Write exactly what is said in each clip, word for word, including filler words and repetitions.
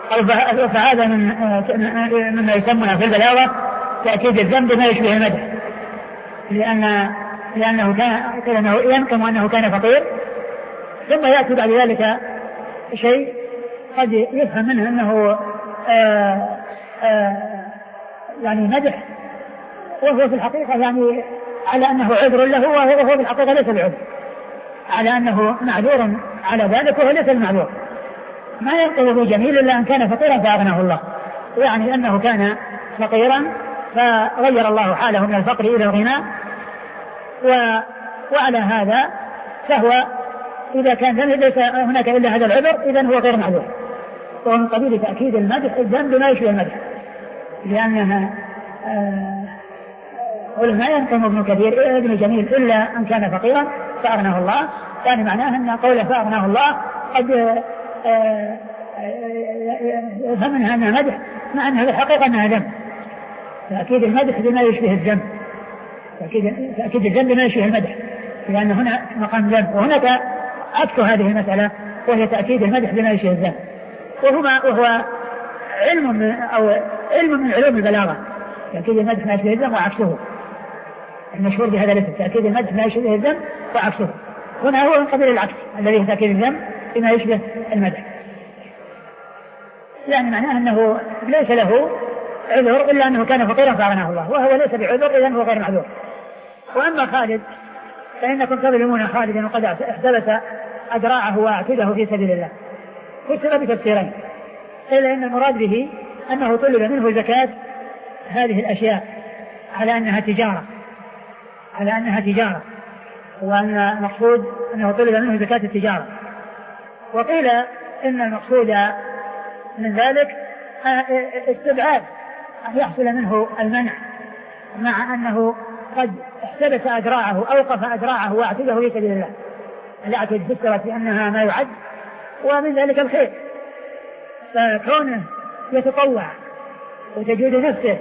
فهذا من مما يسمى في البلاغة تأكيد الذنب بما يشبه المدح، لأن لأنه كان لأنه ينقم أنه كان فقير، ثم يأتي بعد ذلك شيء قد يفهم منه أنه آآ آآ يعني مدح، وهو في الحقيقة يعني على أنه عذر له، وهو في الحقيقة ليس بعذر، على أنه معذور على ذلك وهو ليس المعذور. ما ينقل به جميل إلا أن كان فقيرا فأغناه الله، يعني أنه كان فقيرا فغير الله حاله من الفقر إلى الغنى، و... وعلى هذا فهو إذا كان ليس هناك إلا هذا العذر إذن هو غير معذور، وهو من قبيل تأكيد المدح الذنب ما يشبه المدح، لأنها قل ما ينقم ابن كثير ابن جميل إلا أن كان فقيرا فأغناه الله، يعني معناه أن قوله فأغناه الله قد يفهم منها أنها مدح مع أنها في الحقيقة أنها ذنب. تأكيد المدح بما يشبه الذنب، تأكيد, تأكيد الذنب بما يشبه المدح، لأن هنا مقام ذنب، وهناك عكس هذه المسألة وهي تأكيد المدح بما يشبه الذنب، وهما وهو علم من أو علم من علوم البلاغة، تأكيد المدح بما يشبه الذنب وعكسه، المشهور بهذا الاسم تأكيد المدح بما يشبه الذنب وعكسه. هنا هو من قبيل العكس الذي هو تأكيد الذنب بما يشبه المدح، يعني معناه أنه ليس له عذر إلا أنه كان فقيرا فأغناه الله، وهو ليس بعذر إذن هو غير معذور. وأما خالد فإنكم تظلمون خالدا وقد احتبس أدراعه وأعتده في سبيل الله، فسر بتفسيرين، إلا إن المراد به أنه طلب منه زكاة هذه الأشياء على أنها تجارة على أنها تجارة وأن المقصود أنه طلب منه زكاة التجارة. وقيل إن المقصود من ذلك استبعاد أن يحصل منه المنع، مع أنه قد احتبس أدراعه أوقف أدراعه واعتده في سبيل الله، الأعتد فسرت بأنها ما يعد، ومن ذلك الخير، فكونه يتطوع وتجود نفسه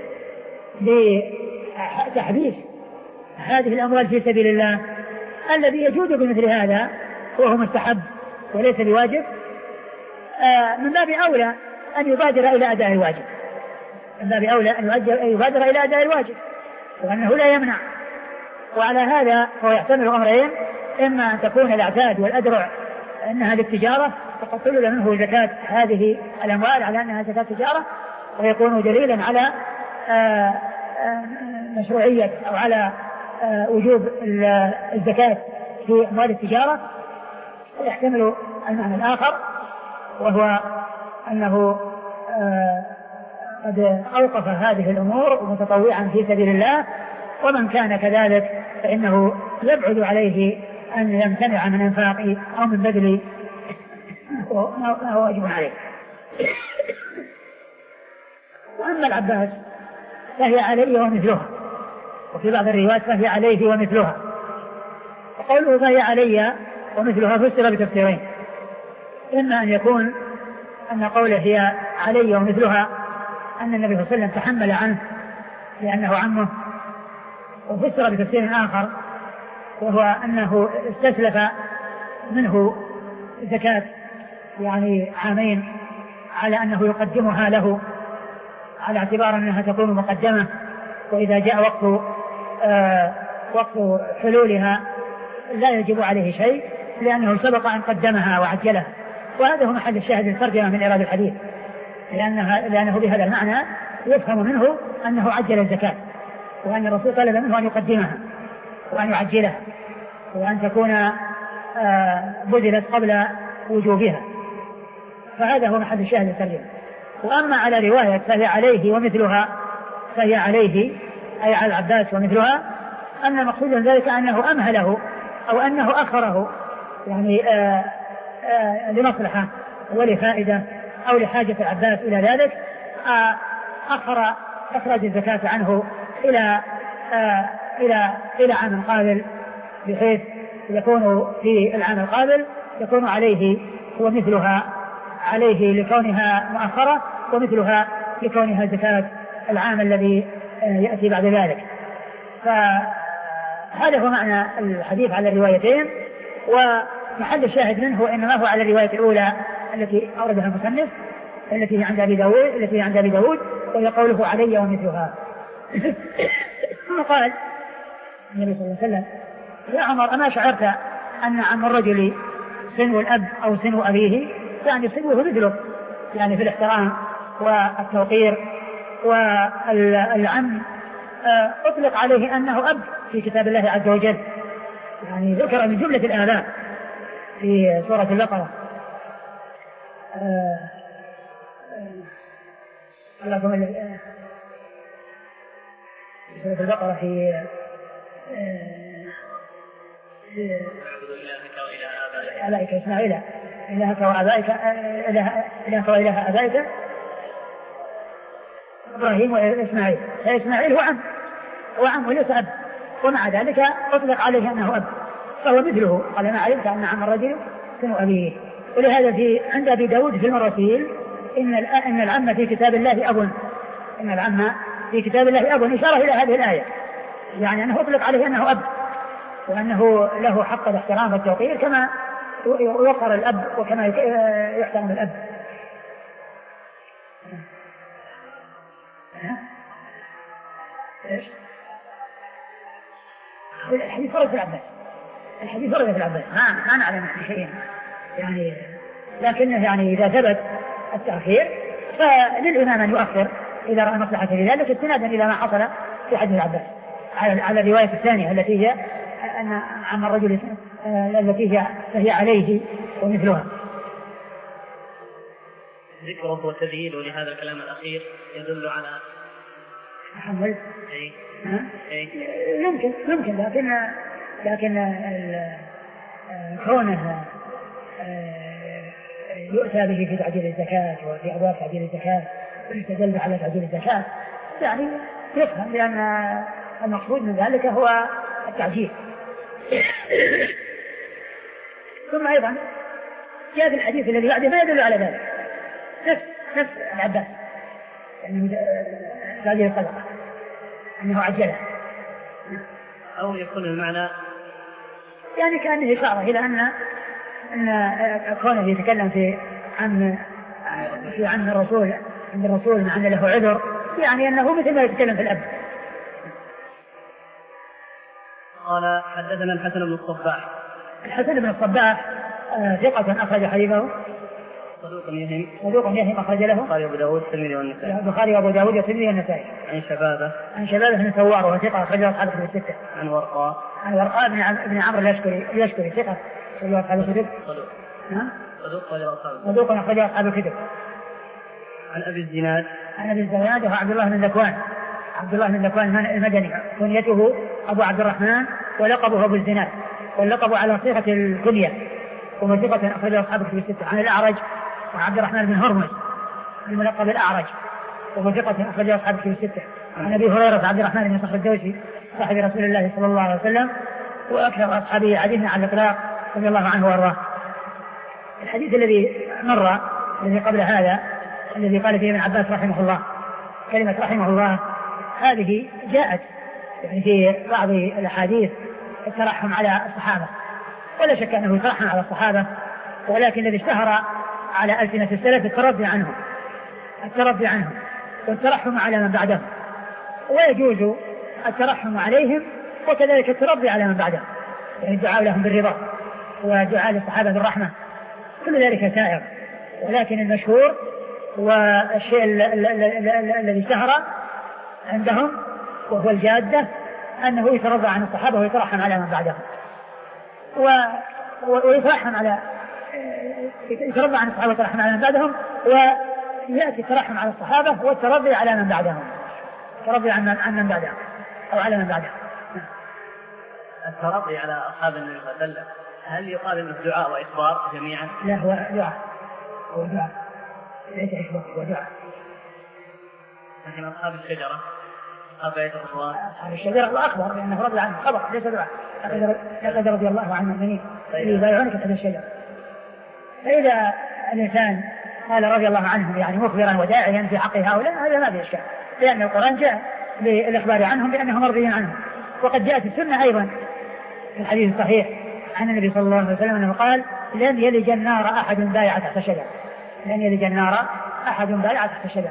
بتحبيس هذه الأموال في سبيل الله الذي يجود بمثل هذا وهو مستحب وليس بواجب، من باب أولى أن يبادر إلى أداء الواجب من باب أولى أن يبادر إلى أداء الواجب وأنه لا يمنع. وعلى هذا هو يحتمل أمرين، إما أن تكون الأعتاد والأدرع أنها للتجارة فقد طلب منه زكاة هذه الأموال على أنها زكاة تجارة، ويكون دليلا على مشروعية أو على وجوب الزكاة في أموال التجارة. ويحتمل المعنى الآخر وهو أنه قد أوقف هذه الأمور متطوعا في سبيل الله، ومن كان كذلك فإنه يبعد عليه أن يمتنع من إنفاق أو من بذل ما هو واجب عليه. وأما العباس فهي عليه ومثلها، وفي بعض الروايات فهي عليه ومثلها، وقوله فهي علي ومثلها فسر بتفسيرين، إما أن يكون أن قوله هي علي ومثلها أن النبي صلى الله عليه وسلم تحمل عنه لأنه عمه، وفسر بتفسير آخر وهو أنه استسلف منه زكاة يعني عامين على أنه يقدمها له على اعتبار أنها تكون مقدمة، وإذا جاء وقت آه وقت حلولها لا يجب عليه شيء لأنه سبق أن قدمها وعجلها. وهذا هو محل الشاهد الترجمة من إيراد الحديث، لأنها لأنه بهذا المعنى يفهم منه أنه عجل الزكاة، وأن الرسول طلب منه أن يقدمها وأن يعجلها وأن تكون آه بذلت قبل وجوبها، فهذا هو محل الشاهد الترجمة. وأما على رواية فهي عليه ومثلها فهي عليه أي على العباس ومثلها، أن مقصود ذلك أنه أمهله أو أنه أخره يعني آآ آآ لمصلحة ولفائدة أو لحاجة العباس إلى ذلك، أخر أخرج الزكاة عنه إلى إلى إلى عام قابل، بحيث يكون في العام القابل يكون عليه ومثلها، عليه لكونها مؤخرة ومثلها لكونها زكاة العام الذي يأتي بعد ذلك. فهذا هو معنى الحديث على الروايتين، ومحل الشاهد منه إنما هو على الرواية الأولى التي أوردها المصنف، التي هي عند أبي داود التي هي عند أبي داود وهي قوله علي ومثلها. ثم قال النبي صلى الله عليه وسلم يا عمر أما شعرت أن عم الرجل سنو الأب أو سنو أبيه يعني سنوه مثله يعني في الاحترام والتوقير. والعم أطلق عليه أنه أب في كتاب الله عز وجل يعني ذكر من جملة الآباء في سورة البقرة. اللهم سورة البقرة في آبائك إسماعيل إلهك وآبائك إلهك وإله آبائك إبراهيم وإسماعيل. فإسماعيل هو عم هو عم وليس أب ومع ذلك أطلق عليه أنه أب فهو مثله. قال ما علمت أن عم الرجل سنو أبيه. ولهذا في عند أبي داود في المراسيل إن إن العم في كتاب الله أب إن العم في كتاب الله أب إشارة إلى هذه الآية يعني أنه أطلق عليه أنه أب وأنه له حق الاحترام والتوقير كما يوقر الأب وكما يحترم الأب. إيش؟ الحديث ورد في العباس الحديث ورد في العباس ما ما نعلم شيء يعني لكنه يعني إذا ثبت التأخير فللإمام أن يؤخر إذا رأى مصلحة في ذلك استنادا إلى ما حصل في حديث العباس على على الرواية الثانية التي هي أن عم الرجل التي هي فهي عليه ومثلها. ذكره وتذييله لهذا الكلام الأخير يدل على محمد أي أي يمكن يمكن لكن لكن كونه يؤتى به في تعجيل الزكاة وفي أبواب تعجيل الزكاة ويستدل على تعجيل الزكاة يعني يفهم لأن المقصود من ذلك هو التعجيل. ثم أيضا جاء في الحديث الذي بعده ما يدل على ذلك نفس نفس العباس يعني تعجيل الصدقة أنه عجله أو يكون المعنى يعني كأنه إشارة إلى أن أن كونه يتكلم في عن في عن الرسول عند الرسول مع أن له عذر يعني أنه مثل ما يتكلم في الأب. قال حدثنا الحسن بن الصباح. الحسن بن الصباح ثقة أخرج حديثه صدوق يهم صدوق يهم أخرج له البخاري وأبو داود والترمذي والنسائي. البخاري وأبو داود والترمذي والنسائي. عن شبابه عن شبابه بن ثوار وهو ثقة أخرج أصحاب الكتب الستة. عن ورقاء عن ورقاء بن عمرو اليشكري اليشكري ثقة أخرج أصحاب الكتب. صدوق ها صدوق أخرج أصحاب صدوق أخرج أصحاب الكتب. عن أبي الزناد عن أبي الزناد وهو عبد الله بن ذكوان عبد الله بن ذكوان المدني كنيته أبو عبد الرحمن ولقبه أبو الزناد واللقب على صيغة الكنية وهو ثقة أخرج أصحاب الكتب الستة. عن الأعرج وعبد الرحمن بن هرمز الملقب الأعرج وهو ثقة أخرج أصحاب الكتب الستة. عن أبي هريرة عبد الرحمن بن صخر الدوسي صاحب رسول الله صلى الله عليه وسلم وأكثر أصحابه عديدنا على الإطلاق رضي الله عنه وأرضاه. الحديث الذي مر الذي قبل هذا الذي قال فيه ابن عباس رحمه الله كلمة رحمه الله هذه جاءت يعني في بعض الأحاديث الترحم على الصحابة ولا شك أنه يترحم على الصحابة ولكن الذي اشتهر على ألسنة السلف الترضي عنهم الترضي عنهم والترحم على من بعدهم ويجوز الترحم عليهم وكذلك الترضي على من بعدهم يعني الدعاء لهم بالرضا ودعاء للصحابة بالرحمة كل ذلك سائر ولكن المشهور والشيء الذي اشتهر عندهم وهو الجادة أنه يترضى عن الصحابة ويترحم على من بعدهم ويترحم على يترضى عن الصحابة ويترحم على من بعدهم ويأتي الترحم على الصحابة والترضي على من بعدهم الترضي عن عن من بعدهم أو على من بعدهم. الترضي على أصحاب النبي صلى الله عليه وسلم هل يقال انه دعاء وإخبار جميعا؟ لا هو دعاء هو دعاء ليس إخبار هو دعاء. لكن أصحاب الشجرة أصحاب بيت الرضوان أصحاب الشجرة الله أخبر لأنه رضي عنه خبر ليس دعاء لقد رضي الله عن المؤمنين يبايعونك تحت الشجرة. فإذا الإنسان قال رضي الله عنهم يعني مخبرا وداعيا في حق هؤلاء هذا ما في إشكال لأن القرآن جاء بالإخبار عنهم بأنهم مرضيين عنهم. وقد جاءت السنة أيضا في الحديث الصحيح عن النبي صلى الله عليه وسلم أنه قال لن يلج النار أحد بايع تحت شجرة لن يلج النار أحد بالع تحت الشجرة.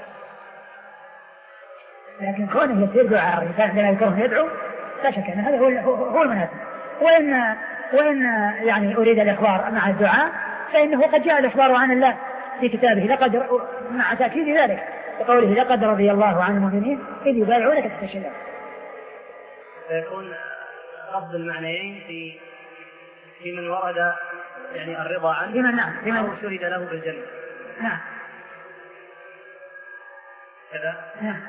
لكن كونه يصير دعاء الإنسان عندما يذكره يدعو لا شك أن هذا هو هو المناسب. وإن وإن يعني أريد الإخبار مع الدعاء فإنه قد جاء الإخبار عن الله في كتابه لقد مع تأكيد ذلك وقوله لقد رضي الله عن المؤمنين إذ يبايعونك تحت الشجرة. فيكون لفظ المعنيين في في من ورد يعني الرضا عنه لمن نعم لمن شهد له بالجنة. نعم كذا. نعم.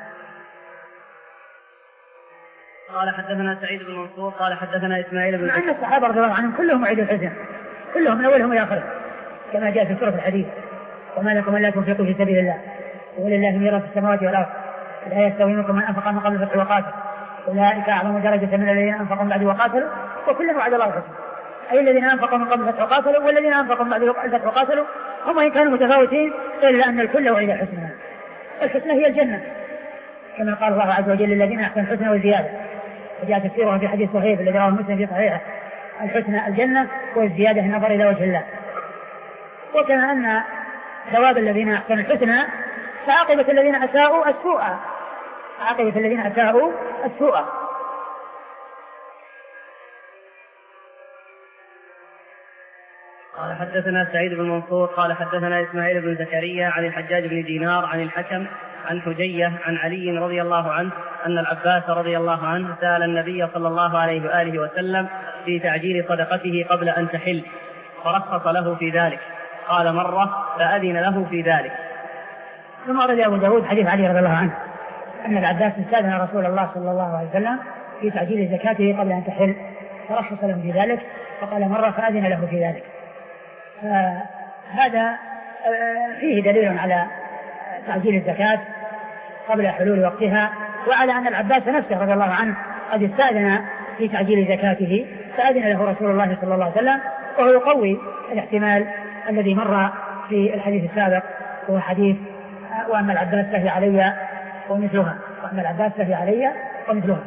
قال حدثنا سعيد بن منصور قال حدثنا إسماعيل بن مع أن الصحابة رضي الله عنهم كلهم وعيد الحزن كلهم من أولهم إلى آخرهم كما جاء في سورة الحديث وما لكم ألا تنفقوا في سبيل الله ولله ميراث السماوات والأرض لا يستوي منكم من أنفق من قبل الفتح وقاتل أولئك أعظم درجة من الذين أنفقوا من بعد وقاتلوا وكلا وعد الله الحسنى. أي الذين أنفقوا من قبل الفتح وقاتلوا والذين أنفقوا من بعد الفتح وقاتلوا هم إن كانوا متفاوتين إلا أن الكل وعد الحسنى. الحسنى هي الجنة كما قال الله عز وجل للذين أحسنوا الحسنى وزيادة وجاء تفسيرها في حديث صحيح الذي رواه مسلم في صحيحه الحسنى الجنة والزيادة النظر إلى وجه الله. وكما أن ثواب الذين أحسنوا الحسنى فعاقبة الذين أساءوا السوء عاقبة الذين أساءوا السوء. قال حدثنا سعيد بن منصور قال حدثنا إسماعيل بن زكريا عن الحجاج بن دينار عن الحكم عن حجية عن علي رضي الله عنه أن العباس رضي الله عنه سأل النبي صلى الله عليه وآله وسلم في تعجيل صدقته قبل أن تحل فرخص له في ذلك قال مرة فأذن له في ذلك. ثم ورد أبو داود حديث علي رضي الله عنه أن العباس استأذن رسول الله صلى الله عليه وسلم في تعجيل زكاته قبل أن تحل فرخص له في ذلك فقال مرة فأذن له في ذلك. هذا فيه دليل على تعجيل الزكاة قبل حلول وقتها وعلى أن العباس نفسه رضي الله عنه قد استأذن في تعجيل زكاته فأذن له رسول الله صلى الله عليه وسلم وهو يقوي الاحتمال الذي مر في الحديث السابق هو حديث وأما العباس فهي علي ومثلها وأما العباس فهي علي ومثلها.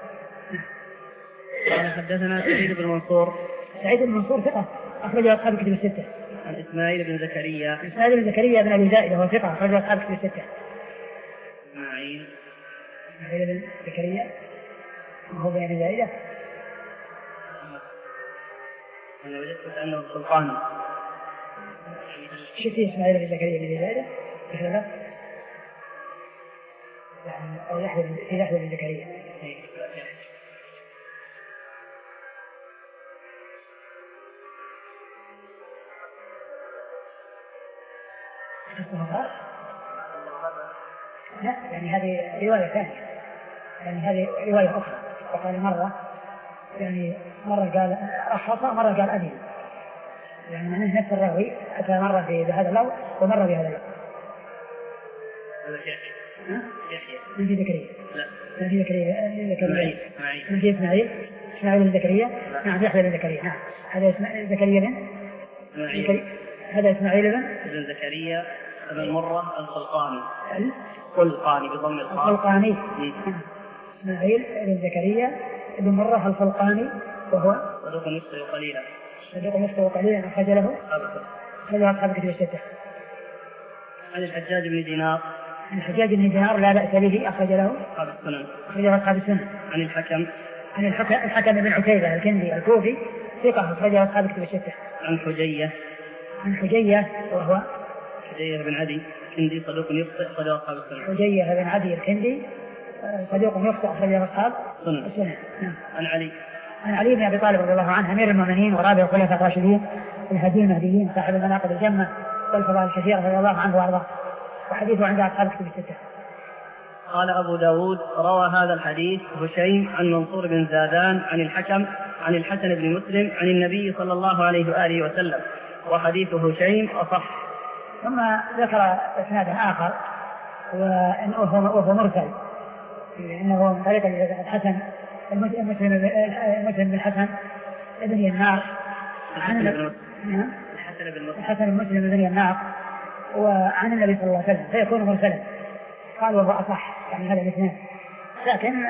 قال حدثنا سعيد بن منصور سعيد بن منصور ثقة أخرجه أصحاب الكتب الستة. عن إسماعيل بن زكريا إسماعيل بن زكريا بن أبي زائدة وهو ثقة أخرجه أصحاب الكتب الستة. إسماعيل إسماعيل بن زكريا وهو بن أبي زائدة. أنا وجدت أنه سلطان. شفت إسماعيل بن زكريا بن أبي زائدة كيف لا؟ يعني يحيى في يحيى بن زكريا. لا يعني هذه رواية ثانية يعني هذه رواية أخرى وقال مرة يعني مرة قال رخص مرة قال أذن يعني من نفس الراوي أتى مرة في بهذا اللفظ ومرة بهذا اللفظ. هذا يحيى. يحيى. من في زكريا. لا. من في زكريا. إسماعيل. من في إسماعيل. إسماعيل بن زكريا. نعم يحيى بن زكريا. نعم هذا إسماعيل زكريا بن. إسماعيل. هذا إسماعيل بن. بن زكريا بن مرة الخلقاني. الخلقاني بضم الخاء. الخلقاني. إسماعيل بن زكريا بن مرة الخلقاني وهو. صدوق يخطئ قليلا. صدوق يخطئ قليلا أخرج له. أخرج أصحاب الكتب الستة. عن الحجاج بن دينار. عن الحجاج بن دينار لا بأس به أخرج له. أصحاب السنن. أخرج أصحاب السنن. عن الحكم. عن الحكم الحكم بن عتيبة الكندي الكوفي ثقة أخرج أصحاب الكتب الستة. عن حجية. عن حجية وهو. حجية بن عدي الكندي صدوق يخطئ أخرج أصحاب السنن. حجية بن عدي الكندي صدوق يخطئ أخرج أصحاب السنن. نعم. عن علي. عن علي بن أبي طالب رضي الله عنه أمير المؤمنين ورابع الخلفاء الراشدين الهاديين المهديين صاحب المناقب الجمة والفضائل الكثيرة رضي الله عنه وأرضاه وحديثه عند أصحاب الكتب الستة. قال أبو داود روى هذا الحديث هشيم عن منصور بن زادان عن الحكم عن الحسن بن مسلم عن النبي صلى الله عليه وآله وسلم وحديث هشيم أصح. ثم ذكر إسنادا آخر وهو مرسل إنه من طريق الحسن المسلم المسلم بن الحسن ابن يناق عن الحسن المسلم ابن يناق وعن النبي صلى الله عليه وسلم فيكون مرسلا. قال وهو أصح يعني هذا الاثنين لكن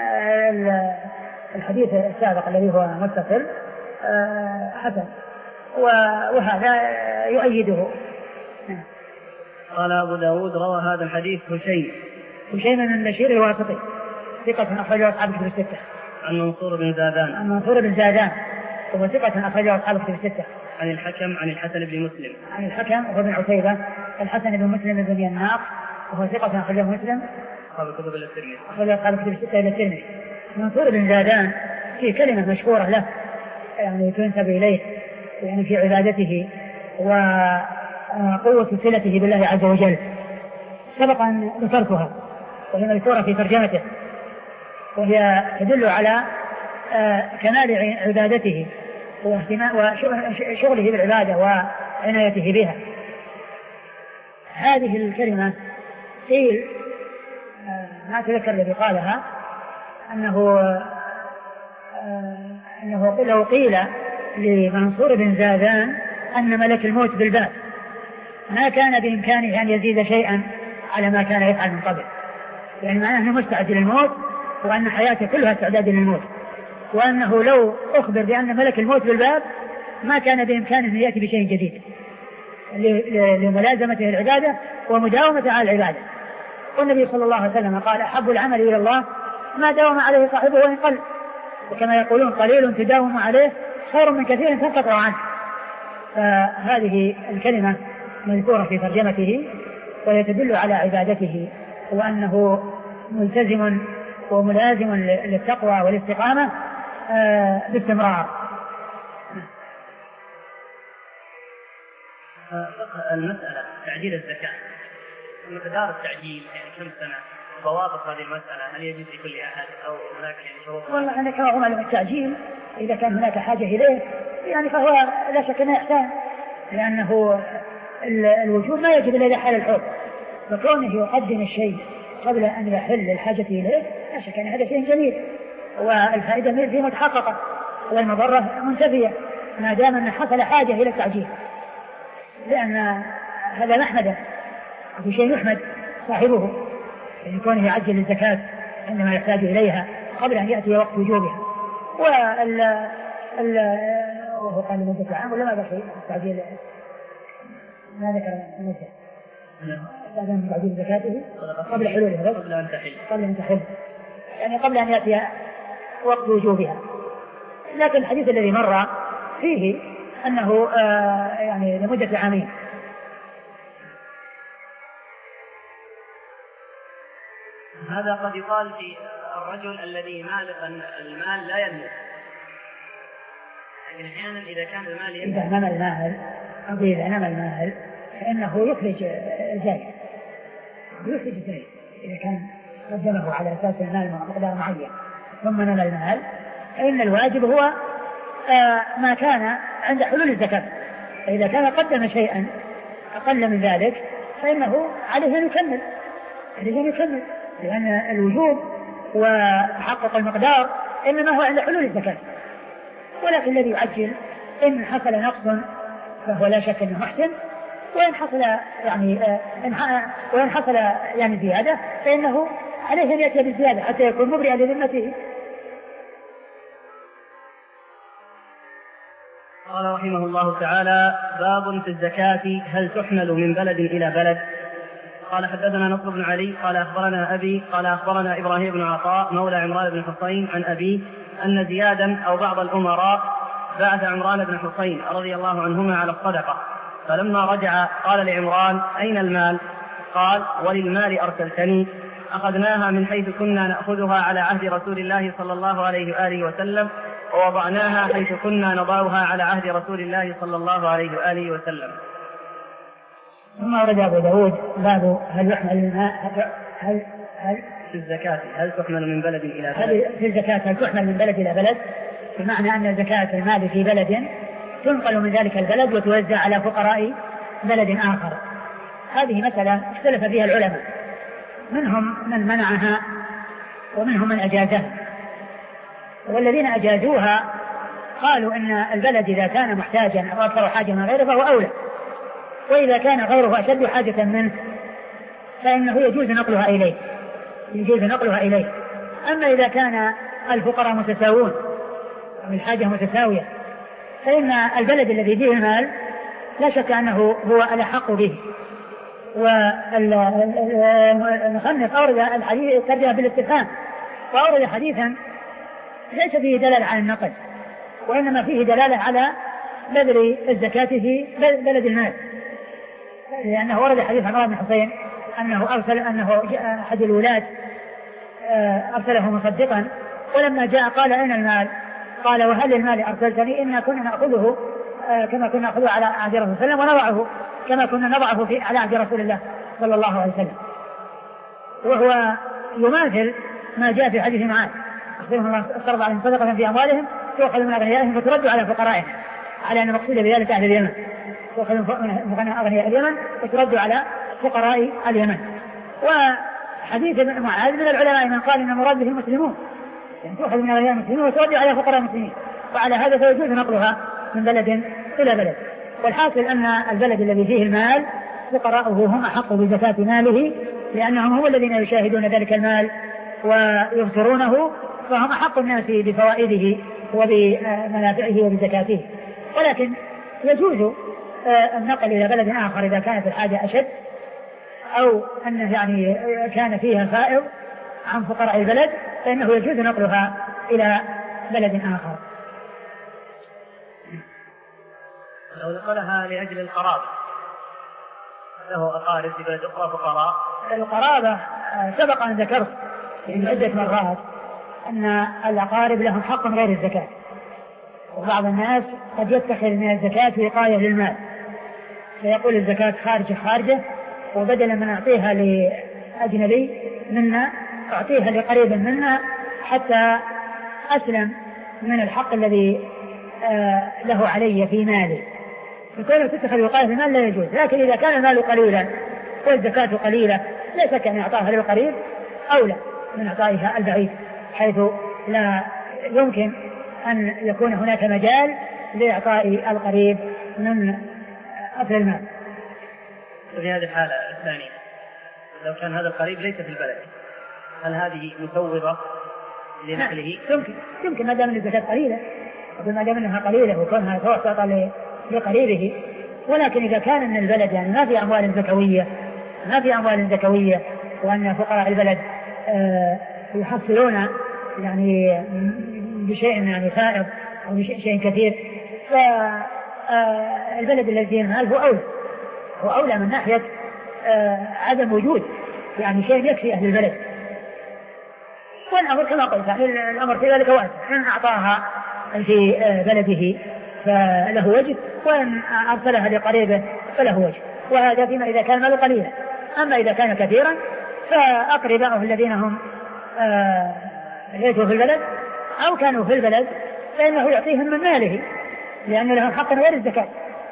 الحديث السابق الذي هو متصل حسن وهذا يؤيده. قال أبو داود روى هذا الحديث هشيم هشيم بن البشير الواسطي ثقة أخرجه أصحاب الكتب الستة. عن منصور بن زادان عن منصور بن زادان وهو ثقة أخرجه أصحاب الكتب الستة. عن الحكم عن الحسن بن مسلم عن الحكم وهو بن عتيبة الحسن بن مسلم بن يناق وهو ثقة أخرجه مسلم أصحاب الكتب الترمذي أخرجه أصحاب الكتب الستة إلى الترمذي. منصور بن زادان في كلمة مشهورة له يعني تنسب إليه يعني في عبادته وقوة صلته بالله عز وجل، سبق أن ذكرتها وهي مذكورة في ترجمته، وهي تدل على كمال عبادته وشغله بالعبادة وعنايته بها. هذه الكلمة قيل ما أتذكر الذي قالها أنه أنه لو قيل لمنصور بن زادان أن ملك الموت بالباب ما كان بإمكانه أن يزيد شيئا على ما كان يفعل من قبل، يعني معناه أنه مستعد للموت وأن حياته كلها استعداد للموت، وأنه لو أخبر بأن ملك الموت بالباب ما كان بإمكانه أن يأتي بشيء جديد لملازمته العبادة ومداومة على العبادة. والنبي صلى الله عليه وسلم قال أحب العمل إلى الله ما داوم عليه صاحبه وإن قل، وكما يقولون قليل تداوم عليه خير من كثير تنقطع عنه. فهذه الكلمة مذكورة في ترجمته وهي تدل على عبادته وأنه ملتزم وملازم للتقوى والاستقامة باستمرار. المسألة تعجيل الزكاة مقدار التعجيل يعني كم سنة ضوابط هذه المسألة، هل يجوز لكل أحد أو هناك يعني شروط؟ والله أنا كما أقول التعجيل إذا كان هناك حاجة إليه يعني فهو لا شك أنه إحسان، لأنه الوجود ما يجب إلا إذا حال الحب، فكونه يقدم الشيء قبل أن يحل الحاجة إليه لا شك أن هذا شيء جميل والفائدة فيه متحققة والمضرة منتفية ما دام أن حصل حاجة إلى التعجيل، لأن هذا محمدا في شيء يحمد صاحبه يعني كونه يعجل الزكاة عندما يحتاج إليها قبل أن يأتي وقت وجوبها. وال ال وهو قال لمدة العام ولا ما بقي التعجيل ما ذكر المدة لازم تعجيل زكاته قبل حلولها قبل أن تحل قبل أن تحل يعني قبل أن يأتي وقت وجوبها. لكن الحديث الذي مر فيه أنه آه يعني لمدة عامين. هذا قد يقال في الرجل الذي مال المال لا يملك، لكن أحيانا إذا كان المال يملك إذا نمى المال أو إذا نمى المال فإنه يخرج الزائد يخرج الزائد إذا كان قدمه على أساس المال مقدار معين ثم نمى المال فإن الواجب هو آه ما كان عند حلول الزكاة، فإذا كان قدم شيئا أقل من ذلك فإنه عليه أن يكمل عليه أن يكمل لأن الوجوب وحقق المقدار إنما هو عند حلول الزكاة. ولكن الذي يعجل إن حصل نقص فهو لا شك أنه محسن، وإن حصل يعني وإن حصل يعني زيادة فإنه عليه أن يأتي بالزيادة حتى يكون مبرئا لذمته. قال رحمه الله تعالى: باب في الزكاة هل تحمل من بلد إلى بلد؟ قال حدثنا نصر بن علي قال أخبرنا أبي قال أخبرنا إبراهيم بن عطاء مولى عمران بن حصين عن أبي أن زيادا أو بعض الأمراء بعث عمران بن حصين رضي الله عنهما على الصدقة، فلما رجع قال لعمران: أين المال؟ قال: وللمال أرسلتني، أخذناها من حيث كنا نأخذها على عهد رسول الله صلى الله عليه وآله وسلم، ووضعناها حيث كنا نضعها على عهد رسول الله صلى الله عليه وآله وسلم. ثم ورد أبو داود باب هل يحمل الماء هل هل في الزكاة هل تحمل من بلد إلى بلد؟ في الزكاة هل تحمل من بلد إلى بلد، بمعنى أن زكاة المال في بلد تنقل من ذلك البلد وتوزع على فقراء بلد آخر. هذه مسألة اختلف فيها العلماء، منهم من منعها ومنهم من أجازها، والذين أجازوها قالوا أن البلد إذا كان محتاجا أو أكثر حاجة من غيره فهو أولى، وإذا كان غيره أشد حاجة منه فإنه يجوز نقلها إليه يجوز نقلها إليه. أما إذا كان الفقراء متساوون والحاجة متساوية فإن البلد الذي فيه المال لا شك أنه هو الأحق به، والمصنف أورد الحديث ترجمة بالاستفهام، وأورد حديثا ليس فيه دلالة على النقل، وإنما فيه دلالة على بذل الزكاة في بلد المال، لأنه ورد حديث عمران بن حسين أنه أرسل أنه أحد الولاة أرسله مصدقا، ولما جاء قال أين المال؟ قال وهل المال أرسلتني؟ إنا كنا نأخذه كما كنا نأخذه على عهد رسول الله صلى الله عليه وسلم، ونضعه كما كنا نضعه في على عهد رسول الله صلى الله عليه وسلم. وهو يماثل ما جاء في حديث معاذ أخبرهم الله افترض عليهم صدقة في أموالهم تؤخذ من أغنيائهم فترد على فقرائهم، على أن مقصود بذلك أهل اليمن، تؤخذ من أغنياء اليمن وترد على فقراء اليمن. وحديث معاذ من العلماء من قال إن المراد به المسلمون، يعني تؤخذ من أغنياء المسلمين وترد على فقراء المسلمين، وعلى هذا فيجوز نقلها من بلد إلى بلد. والحاصل أن البلد الذي فيه المال فقراؤه هم أحق بزكاة ماله، لأنهم هم الذين يشاهدون ذلك المال ويغفرونه، فهم أحق الناس بفوائده وبمنافعه وبزكاته. ولكن يجوز النقل إلى بلد آخر إذا كانت الحاجة أشد، أو أنه يعني كان فيها فائض عن فقراء البلد، فإنه يجوز نقلها إلى بلد آخر. لو نقلها لأجل القرابة له أقارب في بلد أخرى فقراء. القرابة سبق أن ذكرت في عدة مرات أن الأقارب لهم حق غير الزكاة، وبعض الناس قد يتخذ من الزكاة وقاية للمال، فيقول الزكاة خارجة خارجة، وبدلا من أعطيها لأجنبي منا أعطيها لقريب منا حتى أسلم من الحق الذي له علي في مالي. فكونه تتخذ وقاية المال لا يجوز. لكن إذا كان المال قليلا والزكاة قليلة ليس كأن يعطاها للقريب أولى من إعطائها البعيد، حيث لا يمكن أن يكون هناك مجال لإعطاء القريب من أصل المال. في هذه الحالة الثانية لو كان هذا القريب ليس في البلد، هل هذه مسوغة لنقله؟ يمكن يمكن ما دام الزكاة قليلة، ما دام أنها قليلة وكونها تعطى لقريبه. ولكن إذا كان من البلد يعني ما في أموال زكوية ما في أموال زكوية وأن فقراء البلد آه يحصلون يعني بشيء يعني فائض أو بشيء كثير، فالبلد الذي فيه المال هو أولى هو أولى من ناحية آه عدم وجود يعني شيء يكفي أهل البلد. والأمر كما قلت الأمر في ذلك واسع، إن أعطاها في بلده فله وجه، وإن أرسلها لقريبه فله وجه، وهذا فيما إذا كان ماله قليلا. أما إذا كان كثيرا فأقربائه الذين هم ليسوا في البلد أو كانوا في البلد فإنه يعطيهم من ماله، لأن لهم حق غير الزكاة.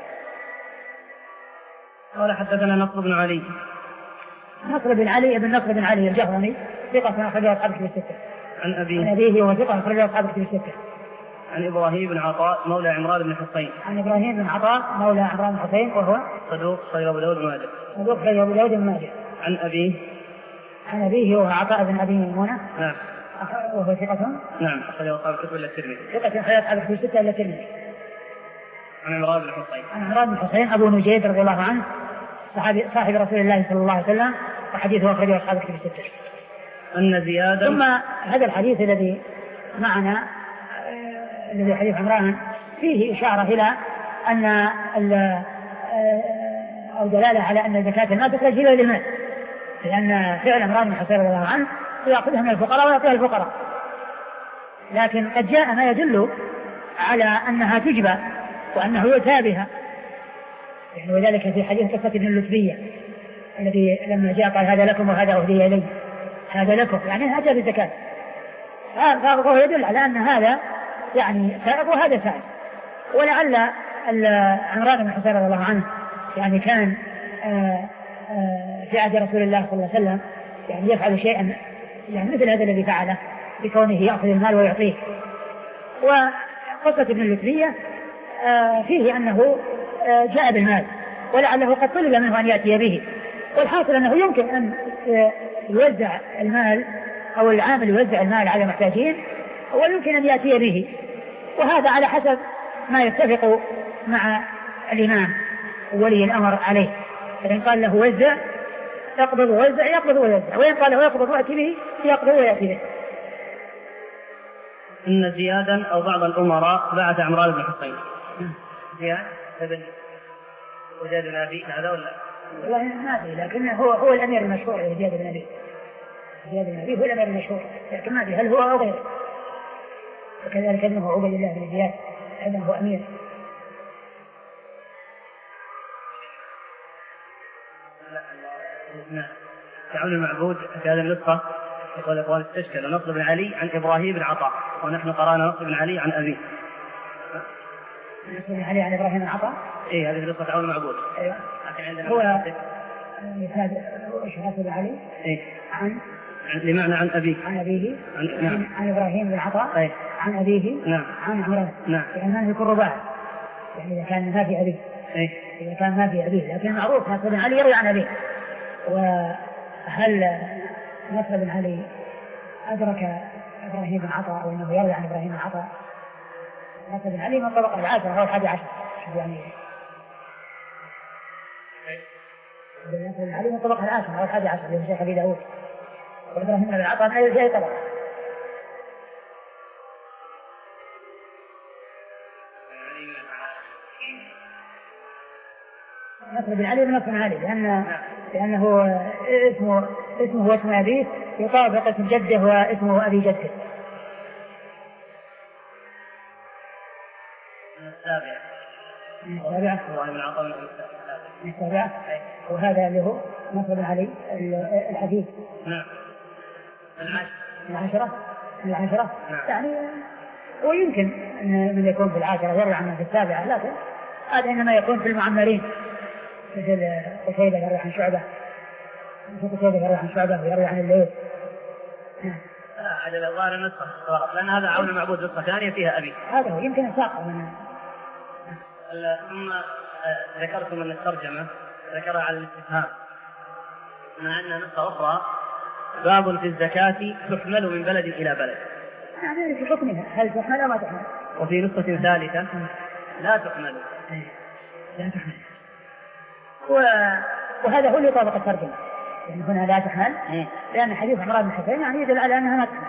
قال حدثنا نصر بن علي نصر بن علي ابن نصر بن علي الجهرمي ثقة أخرجه أصحاب الكتب الستة. عن أبيه عن أبيه وهو ثقة أخرجه أصحاب الكتب الستة. عن إبراهيم بن عطاء مولى عمران بن حسين. عن إبراهيم بن عطاء مولى عمران بن حسين وهو صدوق خير أبو داود وماجه. صدوق خير أبو داود وماجه. عن أبيه عن أبيه وهو عطاء بن أبي ميمونة. نعم. وهو ثقة. نعم أخرجه أصحاب الكتب إلا الترمذي. ثقة أخرجه أصحاب الكتب الستة إلا الترمذي. عن عمران بن حسين. عن عمران بن حسين أبو نجيد رضي الله عنه صحابي صاحب رسول الله صلى الله عليه وسلم، وحديثه أخرجه أصحاب الكتب الستة. أن زيادة. ثم هذا الحديث الذي معنا الذي حديث عمران فيه إشارة إلى أن أو دلالة على أن زكاة المال تخرج إلى المال، لأن فعل عمران بن حسين رضي الله عنه يأخذها من الفقراء ويعطيها الفقراء. لكن قد جاء ما يدل على أنها تجبى وأنه يؤتى بها، يعني وذلك في حديث قصة ابن اللتبية الذي لما جاء قال هذا لكم وهذا أهدي إلي، هذا لكم يعني أتى بالزكاة، فهو يدل على أن هذا يعني سائق وهذا سائق. ولعل عمران بن حسين رضي الله عنه يعني كان آآ آآ في عهد رسول الله صلى الله عليه وسلم يعني يفعل شيئا يعني مثل هذا الذي فعله بكونه يأخذ المال ويعطيه. وقصة ابن اللتبية فيه أنه جاء بالمال ولعله قد طلب منه أن يأتي به، والحاصل أنه يمكن أن يوزع المال أو العامل يوزع المال على محتاجين ويمكن أن يأتي به، وهذا على حسب ما يتفق مع الإمام ولي الأمر عليه. فإن قال له وزع يقبض ويوزع يقبض ويوزع، وإن قال ويقبض ويأتي به يقبض ويأتي به. إن زيادا أو بعض الأمراء بعث عمران بن حسين. زياد ابن وزيد بن أبي هذا ولا؟ والله ما أدري، لكن هو هو الأمير المشهور زياد بن أبي. زياد بن أبي هو الأمير المشهور، لكن ما أدري هل هو أو غيره. وكذلك ابنه عبيد الله بن زياد أيضا هو أمير. تعاون المعبود في هذه النسخة يقول الإخوان استشكل نصر بن علي عن إبراهيم بن عطاء، ونحن قرأنا نصر بن علي عن أبيه. نصر بن علي عن إبراهيم بن عطاء؟ إيه هذه النسخة تعاون المعبود. أيوة. لكن عندنا هو مثال نصر بن علي. إيه. عن لمعنى عن أبيه. عن أبيه. عن, نعم. عن إبراهيم بن عطاء. أيه. عن أبيه. نعم. عن عمران. نعم. يعني ما يكون رباع. يعني إذا كان ما في أبيه. إيه. إذا كان ما في أبيه، لكن معروف نصر بن علي يروي عن أبيه. وهل نصر بن علي أدرك إبراهيم بن عطاء وإنه يروي عن إبراهيم بن عطاء؟ نصر بن علي من طبقة العاشرة أو الحادي عشر. يعني نصر بن علي من طبقة العاشرة أو الحادي عشر من شيخ أبي داود، وإبراهيم بن عطاء من أي طبقة. نصر بن علي بن نصر بن علي لأن لأنه اسمه اسمه واسم أبيه يطابق اسم جده واسمه أبي جده. السابع. السابع. إبراهيم بن عطاء من السابع. وهذا اللي هو نصر بن علي الحديث. نعم. العشرة. العشرة. نعم. يعني ويمكن أن من يكون في العاشرة يروي عنه في السابعة، لكن هذا إنما يكون في المعمرين مثل قتيبة يروي عن شعبة، مثل قتيبة يروي عن شعبة ويروي عن الليل. لا هذا الظاهر النسخة غلط، لأن هذا عون المعبود نسخة ثانية فيها أبي. هذا هو يمكن يساق من. ثم ذكرتم أن الترجمة ذكرها على الاستفهام، مع أن نسخة أخرى باب في الزكاة تحمل من بلد إلى بلد. يعني في حكمها هل تحمل أو ما تحمل. وفي نسخة ثالثة لا تحمل. لا تحمل. وهذا هو اللي يطابق الترجمة، يعني هنا لا تحمل لأن حديث عمران بن حسين يعني يدل على أنها ما تحمل.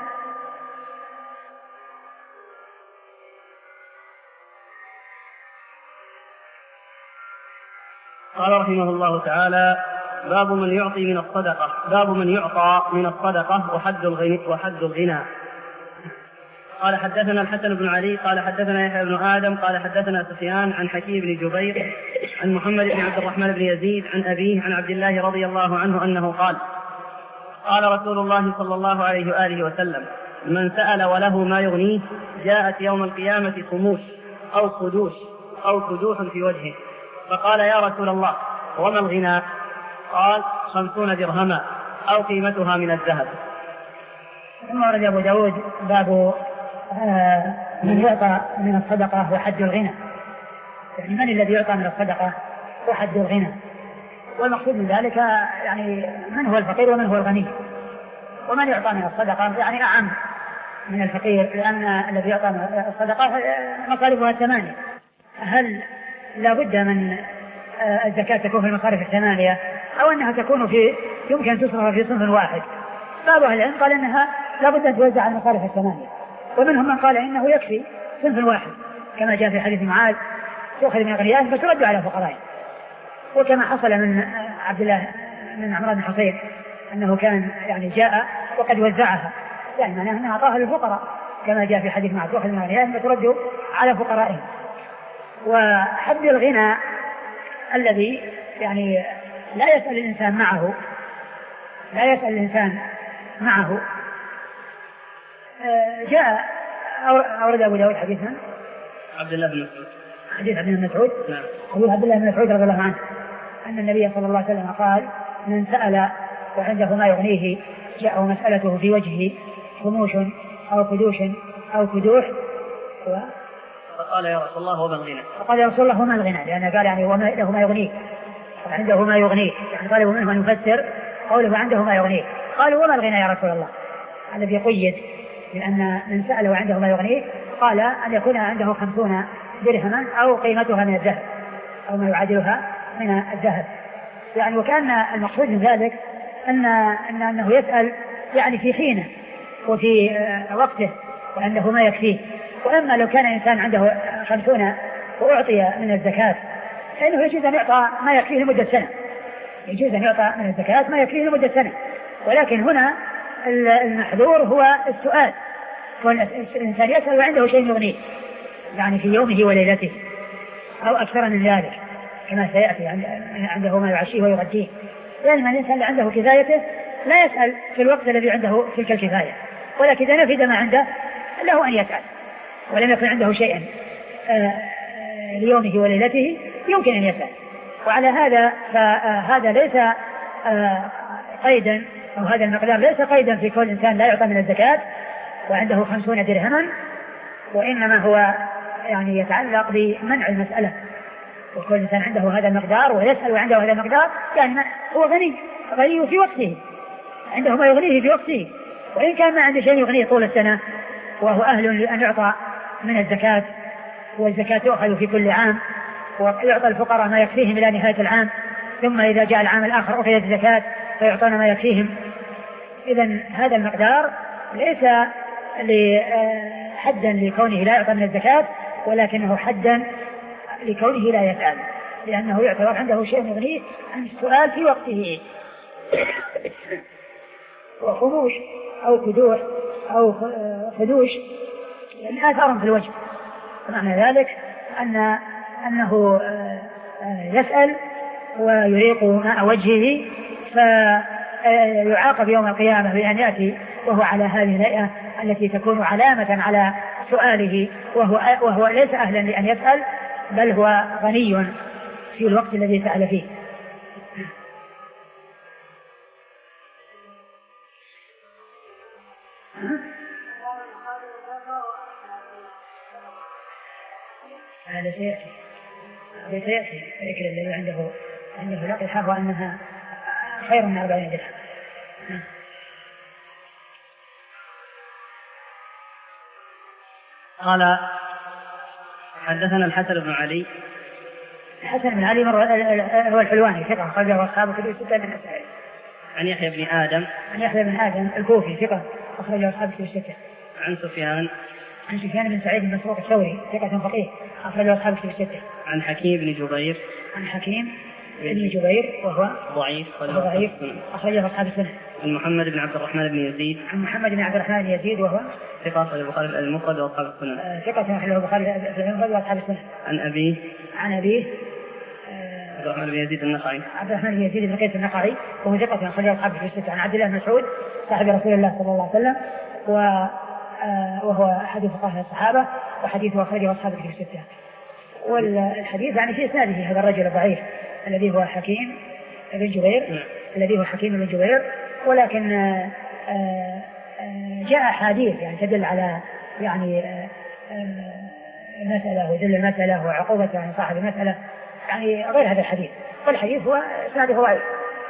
قال رحمه الله تعالى: باب من يعطي من الصدقة باب من يعطى من الصدقة وحد الغنى وحد الغنى. قال حدثنا الحسن بن علي قال حدثنا يحيى بن آدم قال حدثنا سفيان عن حكيم بن جبير عن محمد بن عبد الرحمن بن يزيد عن أبيه عن عبد الله رضي الله عنه أنه قال: قال رسول الله صلى الله عليه وآله وسلم: من سأل وله ما يغنيه جاءت يوم القيامة خموش أو خدوش أو كدوح في وجهه، فقال: يا رسول الله وما الغنى؟ قال: خمسون درهما أو قيمتها من الذهب. ثم ورد أبو داود باب آه من يعطى من الصدقة وحد الغنى، يعني من الذي يعطى من الصدقة وحد الغنى، والمقصود من ذلك يعني من هو الفقير ومن هو الغني. ومن يعطى من الصدقة يعني أعم من الفقير، لأن الذي يعطى من الصدقة مصارفها الثمانية. هل لا بد من آه الزكاة تكون في المصارف الثمانية أو أنها تكون في يمكن تصرف في صنف واحد؟ بعض أهل العلم قال أنها لا بد أن توزع على المصارف الثمانية، ومنهم من قال إنه يكفي صنف واحد كما جاء في حديث معاذ: تؤخذ من أغنيائهم فترد على فقرائهم. وكما حصل من عبد الله من عمران بن حسين أنه كان يعني جاء وقد وزعها، يعني معناه أنها أعطاها للفقراء كما جاء في حديث معاذ: تؤخذ من أغنيائهم فترد على فقرائهم. وحد الغنى الذي يعني لا يسأل الإنسان معه لا يسأل الإنسان معه جاء أورد أبو داود حديثا عبد الله بن مسعود حديث عبد الله بن مسعود نعم. حديث عبد الله بن مسعود رضي الله عنه أن النبي صلى الله عليه وسلم قال: من سأل وعنده ما يغنيه جاءه مسألته في وجهه خموش أو كدوش أو كدوح و... فقال: يا رسول الله وما الغنى؟ فقال: يا رسول الله وما الغنى؟ لأنه قال يعني وما له ما يغنيه، عنده ما يغنيه، يعني طالبوا منه أن يفسر قوله عنده ما يغنيه. قالوا: وما الغنى يا رسول الله؟ الذي يقيد لأن من سأل وعنده ما يغنيه قال أن يكون عنده خمسون درهما أو قيمتها من الذهب أو ما يعادلها من الذهب، يعني وكان المقصود من ذلك أن أن أنه يسأل يعني في حينه وفي وقته وأنه ما يكفيه. وأما لو كان إنسان عنده خمسون وأعطي من الزكاة فإنه يجوز أن يعطى ما يكفيه لمدة سنة، يجوز أن يعطى من الزكاة ما يكفيه لمدة سنة. ولكن هنا المحذور هو السؤال، والإنسان يسأل وعنده شيء يغنيه يعني في يومه وليلته أو أكثر من ذلك كما سيأتي عنده ما يعشيه ويغديه. لأن الإنسان اللي عنده كفايته لا يسأل في الوقت الذي عنده تلك الكفاية، ولكن إذا نفد ما عنده له أن يسأل ولم يكن عنده شيئا ليومه وليلته يمكن أن يسأل. وعلى هذا فهذا ليس قيدا أو هذا المقدار ليس قيدا في كل إنسان لا يعطى من الزكاة وعنده خمسون درهما، وإنما هو يعني يتعلق بمنع المسألة. وكل إنسان عنده هذا المقدار ويسأل وعنده هذا المقدار يعني هو غني غني في وقته، عنده ما يغنيه في وقته، وإن كان ما عنده شيء يغنيه طول السنة وهو أهل لأن يعطى من الزكاة، والزكاة تؤخذ في كل عام ويعطى الفقراء ما يكفيهم إلى نهاية العام، ثم إذا جاء العام الآخر أخذت الزكاة فيعطون ما يكفيهم. إذن هذا المقدار ليس حدا لكونه لا يعطى من الزكاة، ولكنه حدا لكونه لا يسأل، لأنه يعتبر عنده شيء يغنيه عن السؤال في وقته. وخموش أو كدوح أو خدوش يعني آثار في الوجه، معنى ذلك أن أنه يسأل ويريق ماء وجهه فيعاقب يوم القيامة بأن يأتي وهو على هذه الهيئة التي تكون علامة على سؤاله، وهو, وهو ليس أهلا لأن يسأل بل هو غني في الوقت الذي سأل فيه. هذا سيأتي هذا سيأتي ذكر الذي عنده عنده لقحة وأنها خير من أربعين درهم. قال حدثنا الحسن بن علي. الحسن بن علي مر هو الحلواني ثقة أخرجه أصحابه كتب الستة من النسائي. عن يحيى بن آدم. عن يحيى بن آدم الكوفي ثقة أخرجه أصحابه كتب الستة. عن سفيان. عن سفيان بن سعيد بن مسروق الثوري ثقة فقيه أخرجه أصحابه كتب الستة. عن حكيم بن جبير. عن حكيم بن جبير وهو ضعيف ضعيف أخرجه أصحاب السنة. عن محمد بن عبد الرحمن بن يزيد. عن محمد بن عبد الرحمن بن يزيد وهو ثقة أخرجه البخاري المفرد وأصحاب السنة. ثقة أخرجه البخاري في المفرد وأصحاب السنة. عن أبيه. عن أبيه عبد الرحمن بن يزيد النخعي. عبد الرحمن بن يزيد بن قيس النخعي وهو ثقة أخرجه أصحاب الستة. عن عبد الله بن مسعود صاحب رسول الله صلى الله عليه وسلم وهو أحد فقهاء الصحابة وحديثه أخرجه أصحاب الستة. والحديث يعني في إسناده هذا الرجل الضعيف الذي هو حكيم بن جبير الذي هو حكيم بن جبير، ولكن جاء حديث يعني تدل على يعني المسألة ويدل المسألة وعقوبة عن صاحب المسألة يعني غير هذا الحديث، والحديث هو إسناده ضعيف.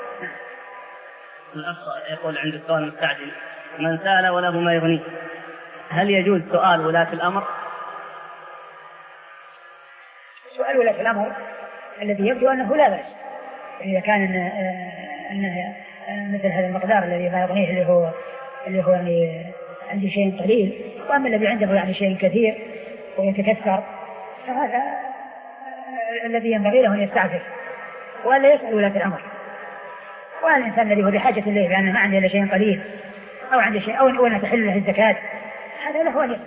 الأخ يقول عند السؤال المستعجل من سأل وله ما يغنيه، هل يجوز سؤال ولاة الأمر؟ سؤال ولاة الأمر الذي يبدو أنه لا بأس إذا كان أنه مثل هذا المقدار الذي ما يغنيه اللي هو اللي هو يعني عنده شيء قليل، وأما الذي عنده يعني شيء كثير ويتكثر فهذا الذي ينبغي له أن يستعفف ولا يسأل ولاة الأمر. والإنسان الذي هو بحاجة إليه لأنه ما عنده إلا شيء قليل أو عنده شيء أو أن تحل له الزكاة هذا له أن يسأل.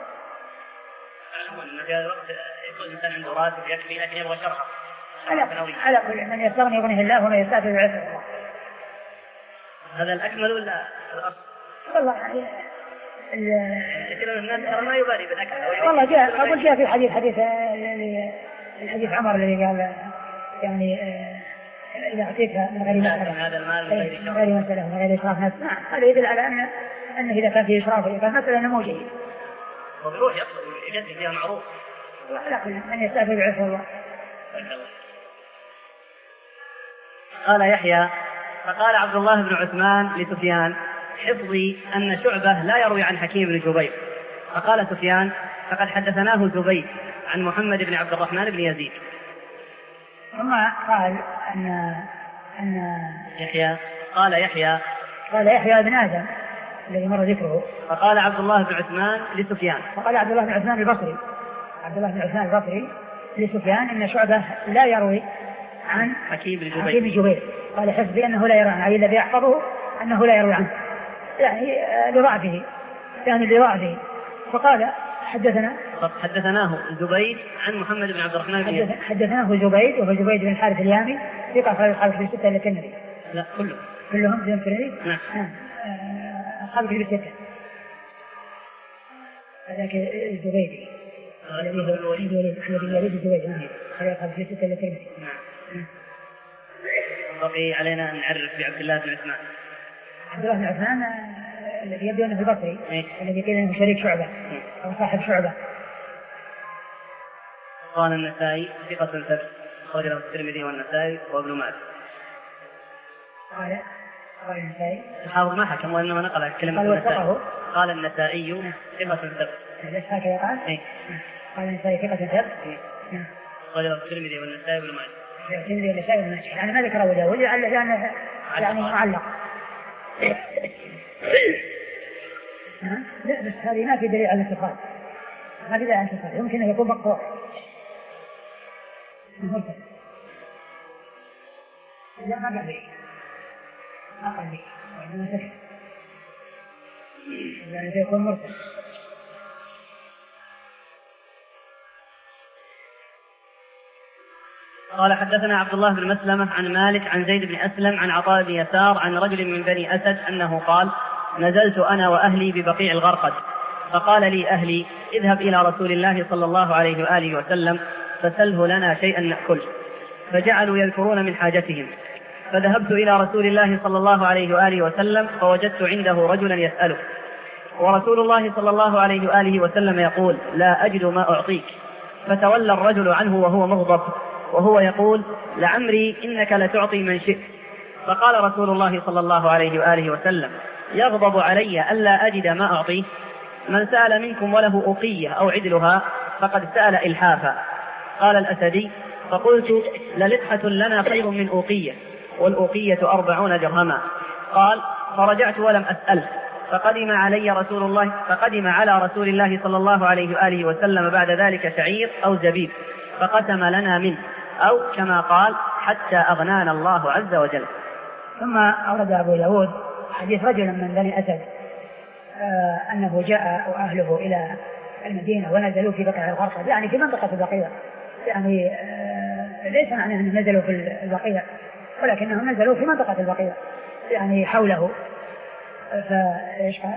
في هذا الوقت يكون الإنسان عنده راتب يكفي لكن يبغى شرحه على كل من يستغني يغنيه الله ومن يستعفف يعفه الله. هذا الأكمل ولا الأصل؟ والله يعني كثير من الناس ما يبالي بالأكل. والله جاء أقول جاء في حديث حديث الحديث عمر الذي قال يعني إذا أعطيتها من غير مسألة هذا المال من غير مسألة من غير إشراف نفس، هذا يدل على أن أنه إذا كان فيه إشراف يبقى مسألة أنه مو جيد. وبيروح يطلب يجدد فيها معروف. لكن من يستعفف يعفه الله. قال يحيى فقال عبد الله بن عثمان لسفيان حفظي أن شعبة لا يروي عن حكيم بن جبير. فقال سفيان فقد حدثناه زبيد عن محمد بن عبد الرحمن بن يزيد. ثم قال أن أن يحيى قال يحيى قال يحيى بن آدم الذي مر ذكره. فقال عبد الله بن عثمان لسفيان فقال عبد الله بن عثمان البصري عبد الله بن عثمان البصري لسفيان إن شعبة لا يروي عن حكيم بن جبير, حكيم جبير. قال حسبي أنه لا يروي عنه، أي الذي يحفظه أنه لا يروي عنه، يعني لضعفه يعني لضعفه. فقال حدثنا حدثناه زبيد عن محمد بن عبد الرحمن بن حدث حدثناه زبيد وهو زبيد بن الحارث اليامي ثقة أخرج أصحاب الكتب الستة إلا الترمذي. لا كلهم كلهم زين الترمذي. نعم أصحاب الكتب الستة. هذاك الزبيدي الذي هو الوليد أحمد بن الوليد الزبيدي أخرج أصحاب الكتب الستة إلا الترمذي. نعم. بقي علينا أن نعرف بعبد الله بن عثمان. عبد الله بن عثمان الذي يبدو أنه البصري الذي قيل أنه شريك شعبة أو صاحب شعبة. قال النسائي ثقة ثبت أخرج له الترمذي والنسائي وابن ماجه. قال قال النسائي الحافظ ما حكم وإنما نقل كلمة النسائي. قال النسائي ثقة ثبت. ليش هكذا قال؟ إيه. قال النسائي ثقة ثبت. إيه. أخرج له الترمذي والنسائي وابن ماجه. الترمذي والنسائي وابن ماجه. يعني ما ذكر أبو داود لأنه يعني معلق. لا بس هذه ما في دليل على الاتصال، ما في دليل على الاتصال، يمكن أن يكون مقطوع مرسل. لا ما قال لي ما قال لي وإنما سكت يعني يكون مرسل. قال حدثنا عبد الله بن مسلمة عن مالك عن زيد بن أسلم عن عطاء بن يسار عن رجل من بني أسد أنه قال نزلت أنا وأهلي ببقيع الغرقد فقال لي أهلي اذهب إلى رسول الله صلى الله عليه وآله وسلم فسله لنا شيئا نأكل، فجعلوا يذكرون من حاجتهم، فذهبت إلى رسول الله صلى الله عليه وآله وسلم فوجدت عنده رجلا يسأله، ورسول الله صلى الله عليه وآله وسلم يقول لا أجد ما أعطيك، فتولى الرجل عنه وهو مغضب وهو يقول لعمري إنك لتعطي من شئت، فقال رسول الله صلى الله عليه وآله وسلم يغضب علي ألا أجد ما أعطيه؟ من سأل منكم وله أقية أو عدلها فقد سأل إلحافا. قال الأسدي فقلت للقحة لنا خير من أقية، والأقية أربعون درهما. قال فرجعت ولم أسأل، فقدم علي رسول الله فقدم على رسول الله صلى الله عليه وآله وسلم بعد ذلك شعير أو زبيب فقسم لنا منه، أو كما قال حتى أغنانا الله عز وجل. ثم أورد أبو داود حديث رجل من بني أسد آه أنه جاء وأهله إلى المدينة ونزلوا في بقيع الغرقد، يعني في منطقة البقيع، يعني آه ليس معنى أنهم نزلوا في البقيع ولكنهم نزلوا في منطقة البقيع يعني حوله. فإيش قال؟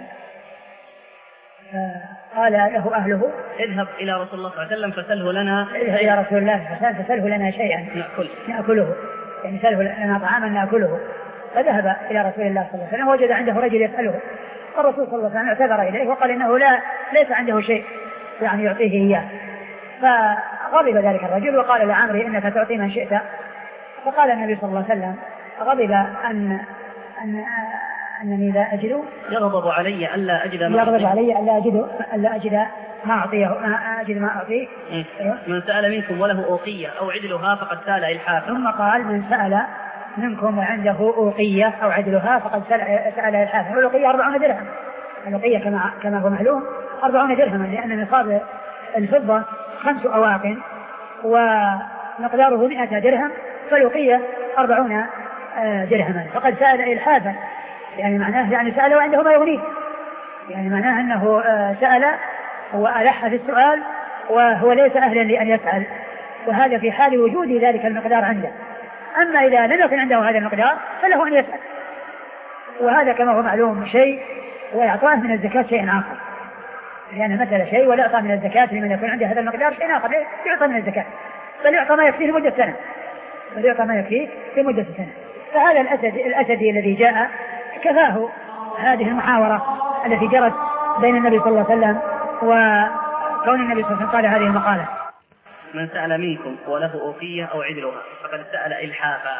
قال له أهله اذهب إلى رسول الله صلى الله عليه وسلم فسله لنا اذهب إلى رسول الله فسله لنا شيئا نأكل نأكله، يعني سله لنا طعاما نأكله. فذهب إلى رسول الله صلى الله عليه وسلم وجد عنده رجل يسأله، والرسول صلى الله عليه وسلم اعتذر إليه وقال إنه لا ليس عنده شيء يعني يعطيه إياه. فغضب ذلك الرجل وقال لعمري إنك تعطي من شئت. فقال النبي صلى الله عليه وسلم غضب أن أن أنني لا أجد يغضب علي ألا أجد ما يغضب علي ألا أجد ألا أجد ما أعطيه ما أجد ما أعطيه. من سأل منكم وله أوقية أو عدلها فقد سأل إلحافا. ثم قال من سأل منكم وعنده أوقية أو عدلها فقد سأل إلحافا. والأوقية أربعون درهم، الأوقية كما كما هو معلوم أربعون درهما، لأن نصاب الفضة خمس أواق ومقداره مئة درهم، فالأوقية أربعون درهما، فقد سأل إلحافا، يعني معناه يعني سأل وعنده ما يغنيه، يعني معناه أنه سأل وألح في السؤال وهو ليس أهلا لأن يسأل، وهذا في حال وجود ذلك المقدار عنده. أما إذا لم يكن عنده هذا المقدار فله أن يسأل، وهذا كما هو معلوم شيء ويعطاه من الزكاة شيء آخر، لأن مثل شيء ولا يعطى من الزكاة لمن يكون عنده هذا المقدار شيء آخر يعطى من الزكاة، بل يعطى ما يكفيه لمدة سنة بل يعطى ما يكفيه لمدة سنة. فهذا الأسد الأسدي الذي جاء كفاه هذه المحاورة التي جرت بين النبي صلى الله عليه وسلم وكون النبي صلى الله عليه وسلم قال هذه المقالة من سأل منكم وله أوقية أو عدلها فقد سأل إلحافا.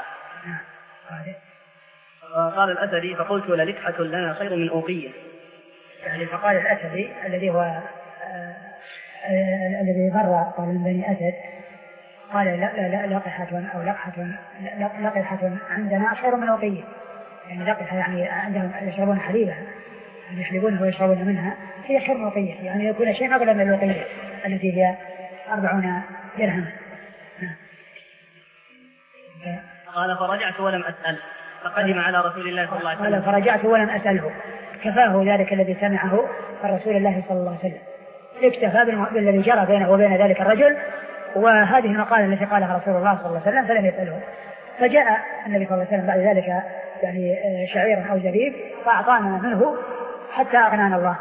قال الأسدي فقلت للقحة لنا خير من أوقية، يعني فقال الأسدي الذي هو الذي مر قال من بني أسد قال لا لا لقحة أو لقحة لقحة عندنا خير من أوقية، يعني لقحة يعني عندهم يشربون حليبها يحلبونها ويشربون منها هي خير رقية يعني يكون شيء أغلى من الرقية التي هي أربعون درهم. قال فرجعت ولم أسأل فقدم على رسول الله صلى الله عليه وسلم. قال فرجعت ولم أسأله كفاه ذلك الذي سمعه عن رسول الله صلى الله عليه وسلم اكتفى بالذي جرى بينه وبين ذلك الرجل وهذه المقالة التي قالها رسول الله صلى الله عليه وسلم فلم يسأله. فجاء النبي صلى الله عليه وسلم بعد ذلك يعني شعيرا أو زبيب فأعطانا منه حتى أغنانا الله.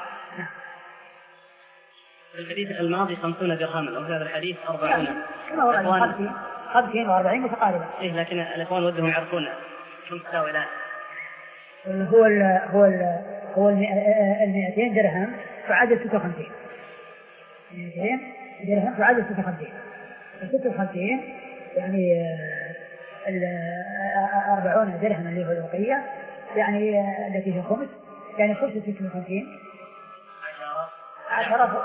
في الحديث الماضي خمسون درهما وفي هذا الحديث أربعون كما ورد خمسين وأربعين متقاربة. إيه لكن الإخوان ودهم يعرفون كم تساوي الآن. هو ال هو ال هو المئتين درهم تعادل ستة وخمسين. مئتين درهم تعادل ستة وخمسين. ستة وخمسين يعني الأربعون درهم اللي هو الوقية يعني التي هي خمس يعني خمس ستة وخمسين. عشرة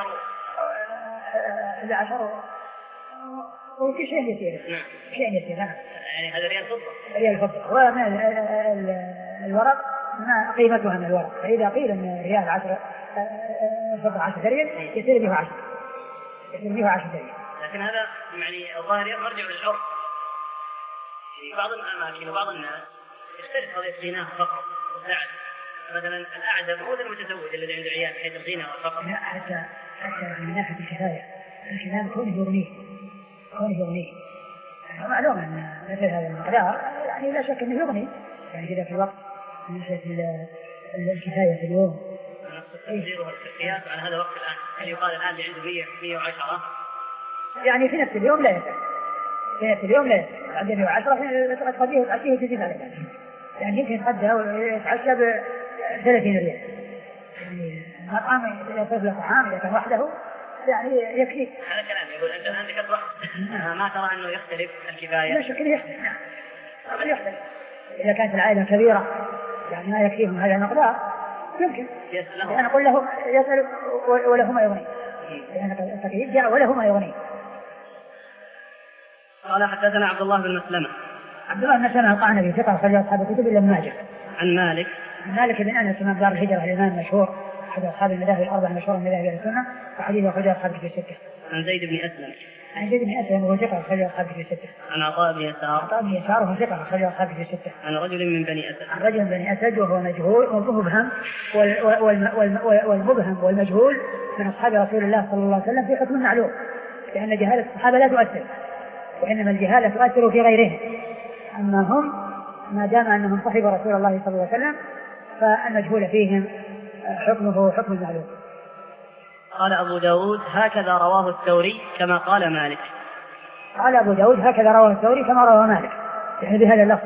عشرة عشرة وكل شيء يصير شيء يصير يعني هذا ريال فضة ريال فضة وما الورق ما قيمتها من الورق فإذا قيل أن ريال عشرة فضة عشرة ريال يصير به عشرة يصير به عشرة ريال. لكن هذا يعني الظاهر مرجع للعرف في بعض الأماكن وبعض الناس يختلف هذا الغنى فقط وسعد مثلا الأعزب هو المتزوج الذي عنده عيال حيث الغنى والفقر. لا حتى حتى من ناحية الكفاية الكلام كونه يغنيه كونه يغنيه معلوم أن مثل هذا المقدار يعني لا شك أنه يغني يعني كذا في الوقت من ناحية الكفاية في اليوم. تقديره القياس على هذا الوقت الآن اللي يقال الآن اللي عنده مية مية وعشرة يعني في نفس اليوم لا يسأل في نفس اليوم لا يسأل عنده مية وعشرة تقضيه وتعشيه تزيد على ذلك يعني يمكن يتغدى ويتعشى بثلاثين ريال يعني مطعم يصرف له طعام إذا كان وحده يعني يكفي. هذا كلام يقول أنت الآن ذكرت وقت ما ترى أنه يختلف الكفاية. لا شك أنه يختلف نعم يختلف إذا كانت العائلة كبيرة يعني ما يكفيهم هذا المقدار يمكن أنا أقول له يسأل وله ما يغني لأن التقييد جاء وله ما يغني. قال حدثنا عبد الله بن مسلمة عبد الله بن مسلمة القعنبي ثقة أخرج أصحاب الكتب إلا ابن ماجه. عن مالك عن مالك بن أنس إمام دار الهجرة الإمام المشهور أحد أصحاب المذاهب الأربعة المشهورة من مذاهب أهل السنة وحديث أخرج أصحاب الكتب الستة. عن زيد بن أسلم عن زيد بن أسلم وهو ثقة أخرج أصحاب الكتب الستة. عن عطاء بن يسار عطاء بن يسار وهو ثقة أخرج أصحاب الكتب الستة. عن رجل من بني أسد عن رجل من بني أسد وهو مجهول ومبهم والمبهم والمجهول من أصحاب رسول الله صلى الله عليه وسلم في حكم معلوم لأن جهالة الصحابة لا تؤثر وإنما الجهالة تؤثر في غيرهم أما هم ما دام أنهم صحبوا رسول الله صلى الله عليه وسلم فالمجهول فيهم حكمه حكم المعلوم. قال أبو داود هكذا رواه الثوري كما قال مالك. قال أبو داود هكذا رواه الثوري كما رواه مالك يعني بهذا اللفظ.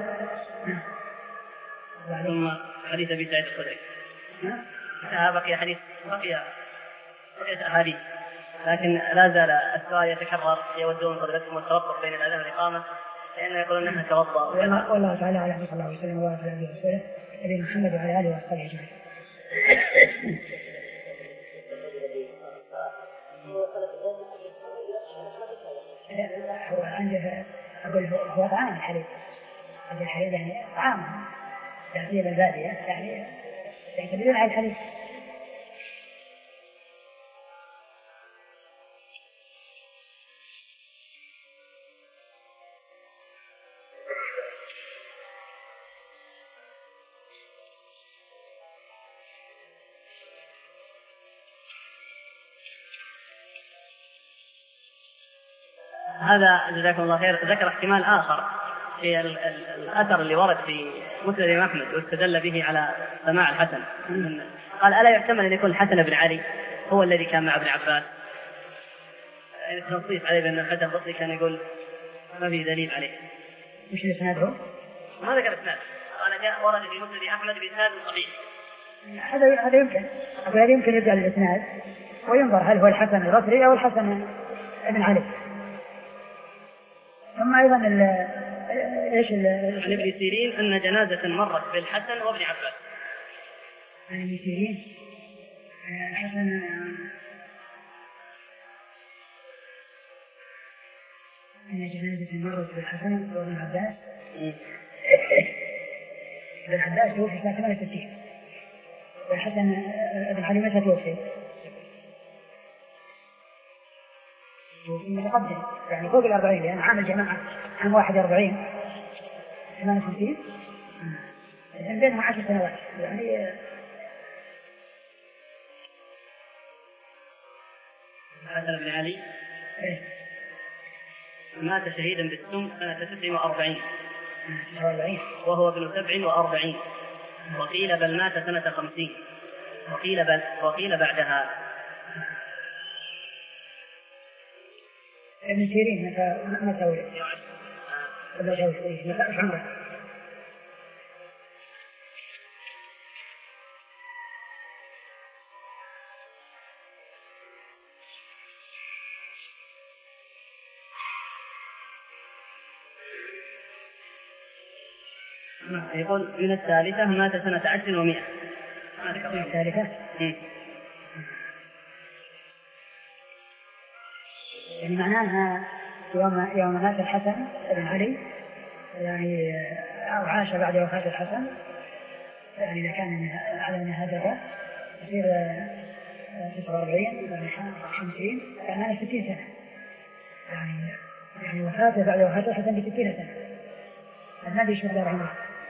ثم حديث أبي سعيد الخدري بقي حديث بقي بقي أحاديث لكن لا زال السؤال يتكرر يودون فضلتهم والتوقف بين الأذان والإقامة لأنه يقولون أنها توضأ. والله تعالى على صلى الله عليه وسلم وبارك على نبينا ورسوله نبينا محمد وعلى آله وصحبه أجمعين. هو عنده أقول هو طعام الحليب هذا الحليب يعني طعام تأثير البادية يعني يعتمدون على الحليب. هذا جزاكم الله خير ذكر احتمال آخر في الأثر اللي ورد في مسند أحمد واستدل به على سماع الحسن قال ألا يحتمل أن يكون الحسن بن علي هو الذي كان مع ابن عباس التنصيص عليه بأن الحسن البصري كان يقول ما في دليل عليه. مش الإسناد هو؟ ما ذكر الإسناد قال جاء ورد في مسند أحمد بإسناد صحيح. هذا هذا يمكن أقول هذا يمكن يرجع للإسناد وينظر هل هو الحسن البصري أو الحسن بن علي. ثم أيضا ال إيش ال عن ابن سيرين أن جنازة مرت بالحسن وابن عباس. عن ابن سيرين حسن أن جنازة مرت بالحسن وابن عباس ابن عباس توفي سنة ثمانية وستين، والحسن ابن علي متى توفي؟ متقدم يعني فوق الأربعين، لأن عام الجماعة عام واحد وأربعين ثمانية وستين، يعني بينهم عشر سنوات يعني. الحسن بن علي إيه؟ مات شهيدا بالسم سنة تسع وأربعين وهو ابن سبع وأربعين، وقيل بل مات سنة خمسين، وقيل بل وقيل بعدها. ابن سيرين متى متى ولد؟ متى ولد؟ متى عمره؟ يقول من الثالثة مات سنة عشر ومئة. من الثالثة؟ يعني معناها يوم يوم مات الحسن بن علي يعني أو عاش بعد وفاة الحسن، يعني إذا كان على نهايته يصير تسعة وأربعين خمسين، يعني ستين سنة، يعني يعني وفاته بعد وفاة الحسن بستين سنة. النبي يشوف له رحمه.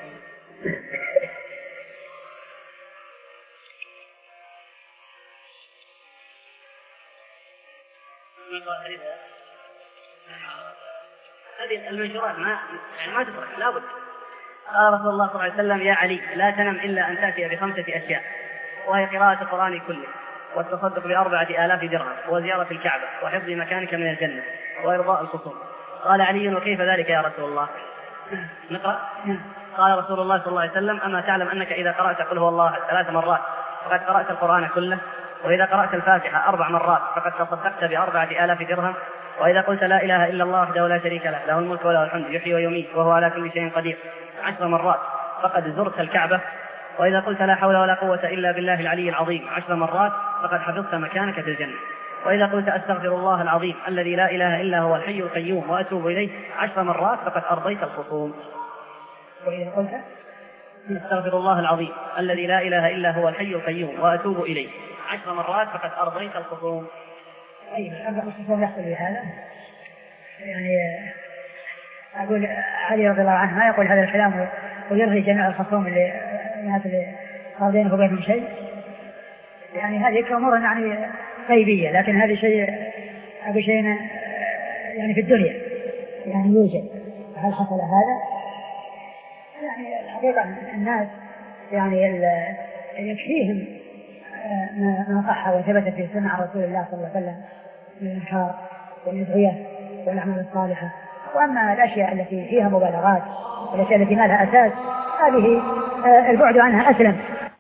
هذه المنشورات ما يعني ما تترك، لابد. قال رسول الله صلى الله عليه وسلم: يا علي لا تنم إلا أن تأتي بخمسة أشياء، وهي قراءة القرآن كله، والتصدق بأربعة آلاف درهم، وزيارة الكعبة، وحفظ مكانك من الجنة، وإرضاء الخصوم. قال علي: وكيف ذلك يا رسول الله؟ نقرأ. قال رسول الله صلى الله عليه وسلم: أما تعلم أنك إذا قرأت قل هو الله ثلاث مرات فقد قرأت القرآن كله، وإذا قرأت الفاتحة أربع مرات فقد تصدقت بأربعة آلاف درهم، وإذا قلت لا إله إلا الله وحده لا شريك له له الملك وله الحمد يحيي ويميت وهو على كل شيء قدير عشر مرات فقد زرت الكعبة، وإذا قلت لا حول ولا قوة إلا بالله العلي العظيم عشر مرات فقد حفظت مكانك في الجنة، وإذا قلت أستغفر الله العظيم الذي لا إله إلا هو الحي القيوم وأتوب إليه عشر مرات فقد أرضيت الخصوم. وإذا قلت أستغفر الله العظيم الذي لا إله إلا هو الحي القيوم وأتوب إليه عشر مرات فقد أرضيت الخصوم. أي أربع خصوم يحصل بهذا، يعني أقول علي رضي الله عنه ما يقول هذا الكلام ويرغي جميع الخصوم اللي الناس اللي صار بينه وبينهم شيء، يعني هذه أمور يعني غيبية، لكن هذا شيء أقول شيء يعني في الدنيا يعني يوجد. هل حصل هذا؟ يعني الحقيقة الناس يعني يكفيهم ما صح وثبت في سنة عن رسول الله صلى الله عليه وسلم من الإنكار والأدعية والأعمال الصالحة، وأما الأشياء التي فيها مبالغات والأشياء التي ما لها أساس هذه البعد عنها أسلم.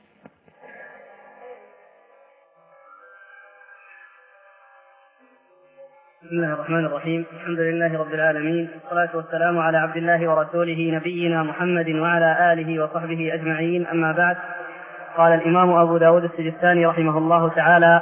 بسم الله الرحمن الرحيم. الحمد لله رب العالمين، والصلاة والسلام على عبد الله ورسوله نبينا محمد وعلى آله وصحبه أجمعين، أما بعد. قال الإمام أبو داود السجستاني رحمه الله تعالى: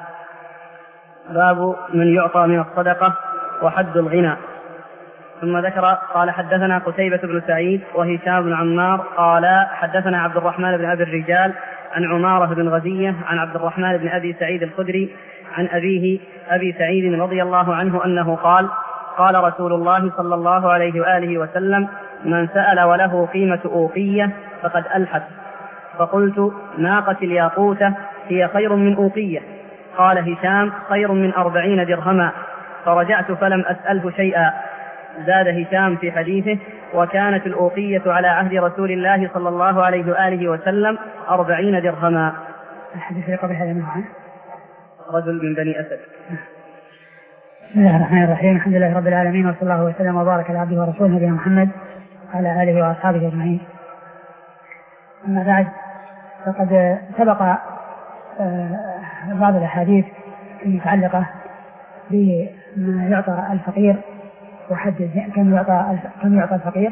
باب من يعطى من الصدقة وحد الغنى. ثم ذكر قال: حدثنا قتيبة بن سعيد وهشام بن عمار قال حدثنا عبد الرحمن بن أبي الرجال عن عمارة بن غزية عن عبد الرحمن بن أبي سعيد الخدري عن أبيه أبي سعيد رضي الله عنه أنه قال: قال رسول الله صلى الله عليه وآله وسلم: من سأل وله قيمة أوقية فقد ألحف. فقلت: ناقة الياقوتة هي خير من أوقية. قال هشام: خير من أربعين درهما. فرجعت فلم أسأله شيئا. زاد هشام في حديثه: وكانت الأوقية على عهد رسول الله صلى الله عليه وآله وسلم أربعين درهما. الحديث قبل هذا معه رجل من بني أسد. بسم الله الرحمن الرحيم. الحمد لله رب العالمين، وصلى الله وسلم وبارك على عبده ورسوله نبينا محمد وعلى آله وأصحابه أجمعين. أما بعد، فقد سبق بعض الأحاديث المتعلقة بما يعطى الفقير وحد كم يعطى كم يعطى الفقير.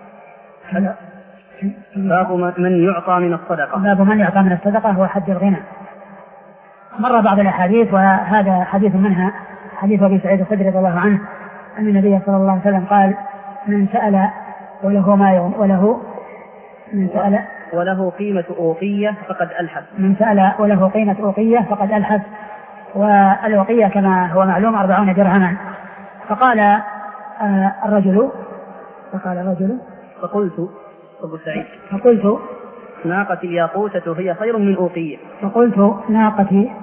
باب من يعطى من الصدقة. باب من يعطى من الصدقة هو حد الغنى. مر بعض الأحاديث، وهذا حديث منها حديث أبي سعيد الخدري رضي الله عنه أن النبي صلى الله عليه وسلم قال: من سأل وله ما وله من سأل وله قيمة أوقية فقد ألحف. من سأل وله قيمة أوقية فقد ألحف. والأوقية كما هو معلوم أربعون درهما. فقال آه الرجل فقال الرجل فقلت أبو سعيد فقلت ناقتي الياقوتة هي خير من أوقية. فقلت ناقتي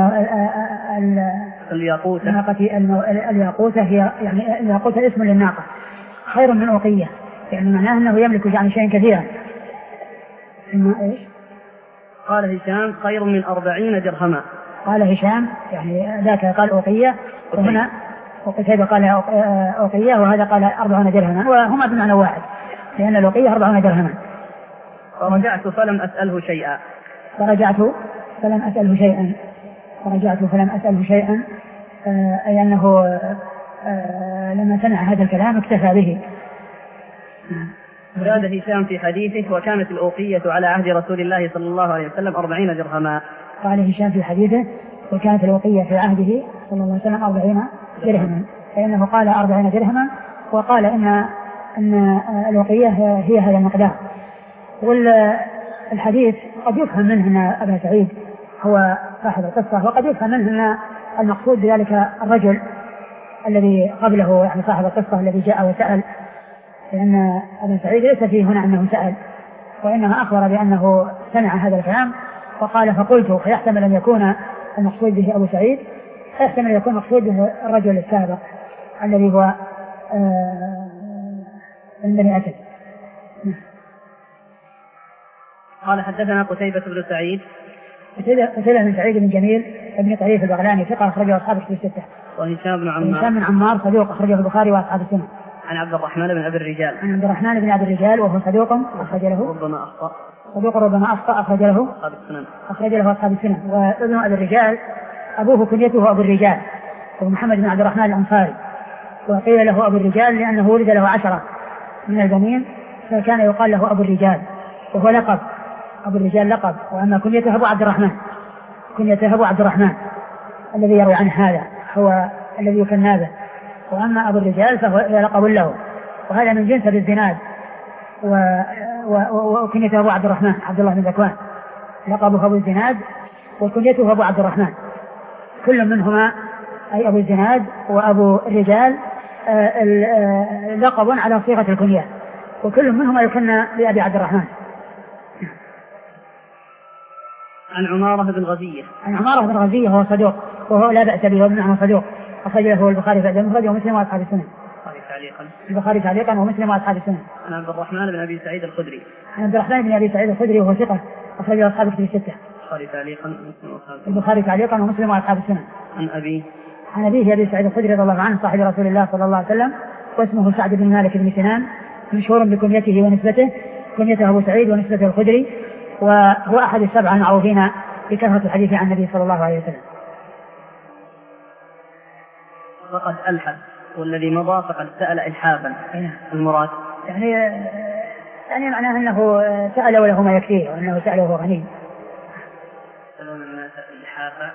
الياقوتة ناقتي الياقوتة هي يعني الياقوتة اسم للناقة خير من أوقية، يعني معناه أنه يملك يعني شيء كثيرا. ثم إيش؟ قال هشام خير من أربعين درهما. قال هشام يعني ذاك قال أوقية وهنا وقتيبة قال أوقية وهذا قال أربعون درهما وهما بمعنى واحد لأن الأوقية أربعون درهما. فرجعت فلم أسأله شيئا فرجعت فلم أسأله شيئا فرجعت فلم أسأله شيئا أي أنه لما سمع هذا الكلام اكتفى به. زاد هشام في حديثه وكانت الأوقية على عهد رسول الله صلى الله عليه وسلم أربعين درهما. قال هشام في حديثه وكانت الأوقية في عهده صلى الله عليه وسلم أربعين درهما، فإنه قال أربعين درهما وقال إن أن الأوقية هي هذا المقدار. والحديث قد يفهم منه أن أبا سعيد هو صاحب القصة وقد يفهم منه أن المقصود بذلك الرجل الذي قبله يعني صاحب القصة الذي جاء وسأل، لأن أبا سعيد ليس فيه هنا أنه سأل وإنما أخبر بأنه سمع هذا الكلام وقال فقلت، فيحتمل أن يكون المقصود به أبو سعيد، فيحتمل أن يكون المقصود به الرجل السابق الذي هو من بني أسد. قال حدثنا قتيبة بن سعيد قتيبة بن سعيد بن جميل ابن طريف البغلاني ثقة أخرجه أصحاب الكتب الستة. وهشام بن عمار هشام بن عمار صدوق أخرجه البخاري وأصحاب السنة. عن عبد الرحمن بن أبي الرجال عن عبد الرحمن بن أبي الرجال وهو صدوق أخرج له ربما أخطأ صدوق ربما أخطأ أخرج له أصحاب السنن أخرج له أصحاب السنة. وابن أبي الرجال أبوه كنيته أبو الرجال وهو محمد بن عبد الرحمن الأنصاري، وقيل له أبو الرجال لأنه ولد له عشرة من البنين فكان يقال له أبو الرجال وهو لقب، أبو الرجال لقب، وأما كنيته أبو عبد الرحمن كنيته أبو عبد الرحمن الذي يروي عنه هذا هو الذي يكنى به، وأما أبو الرجال فهو لقب له، وهذا من جنس الزناد. وكنيته أبو عبد الرحمن عبد الله بن ذكوان لقبه أبو الزناد وكنيته أبو عبد الرحمن، كل منهما أي أبو الزناد وأبو الرجال لقب على صيغة الكنية، وكل منهما يكنى بأبي عبد الرحمن. عن عمارة بن غزية عن عمارة بن غزية وهو صدوق وهو لا بأس به وابن صدوق أخرج له البخاري في المفرد ومسلم وأصحاب السنة. تعليقا البخاري تعليقا ومسلم وأصحاب السنة. عن عبد الرحمن بن أبي سعيد الخدري عن عبد الرحمن بن أبي سعيد الخدري وهو ثقة أخرج أصحاب الكتب الستة. البخاري تعليقا البخاري تعليقا ومسلم وأصحاب السنة. عن أبي عن أبيه أبي سعيد الخدري رضي الله عنه صاحب رسول الله صلى الله عليه وسلم واسمه سعد بن مالك بن سنان مشهور بكنيته ونسبته، كنيته أبو سعيد ونسبته الخدري، وهو أحد السبعة المعروفين بكثرة الحديث عن النبي صلى الله عليه وسلم. فقد ألحد والذي مضى فقد سأل إلحافا. المراد يعني يعني معناه أنه سأل وله ما يكفيه وأنه سأل وهو غني. سألون الناس إلحافا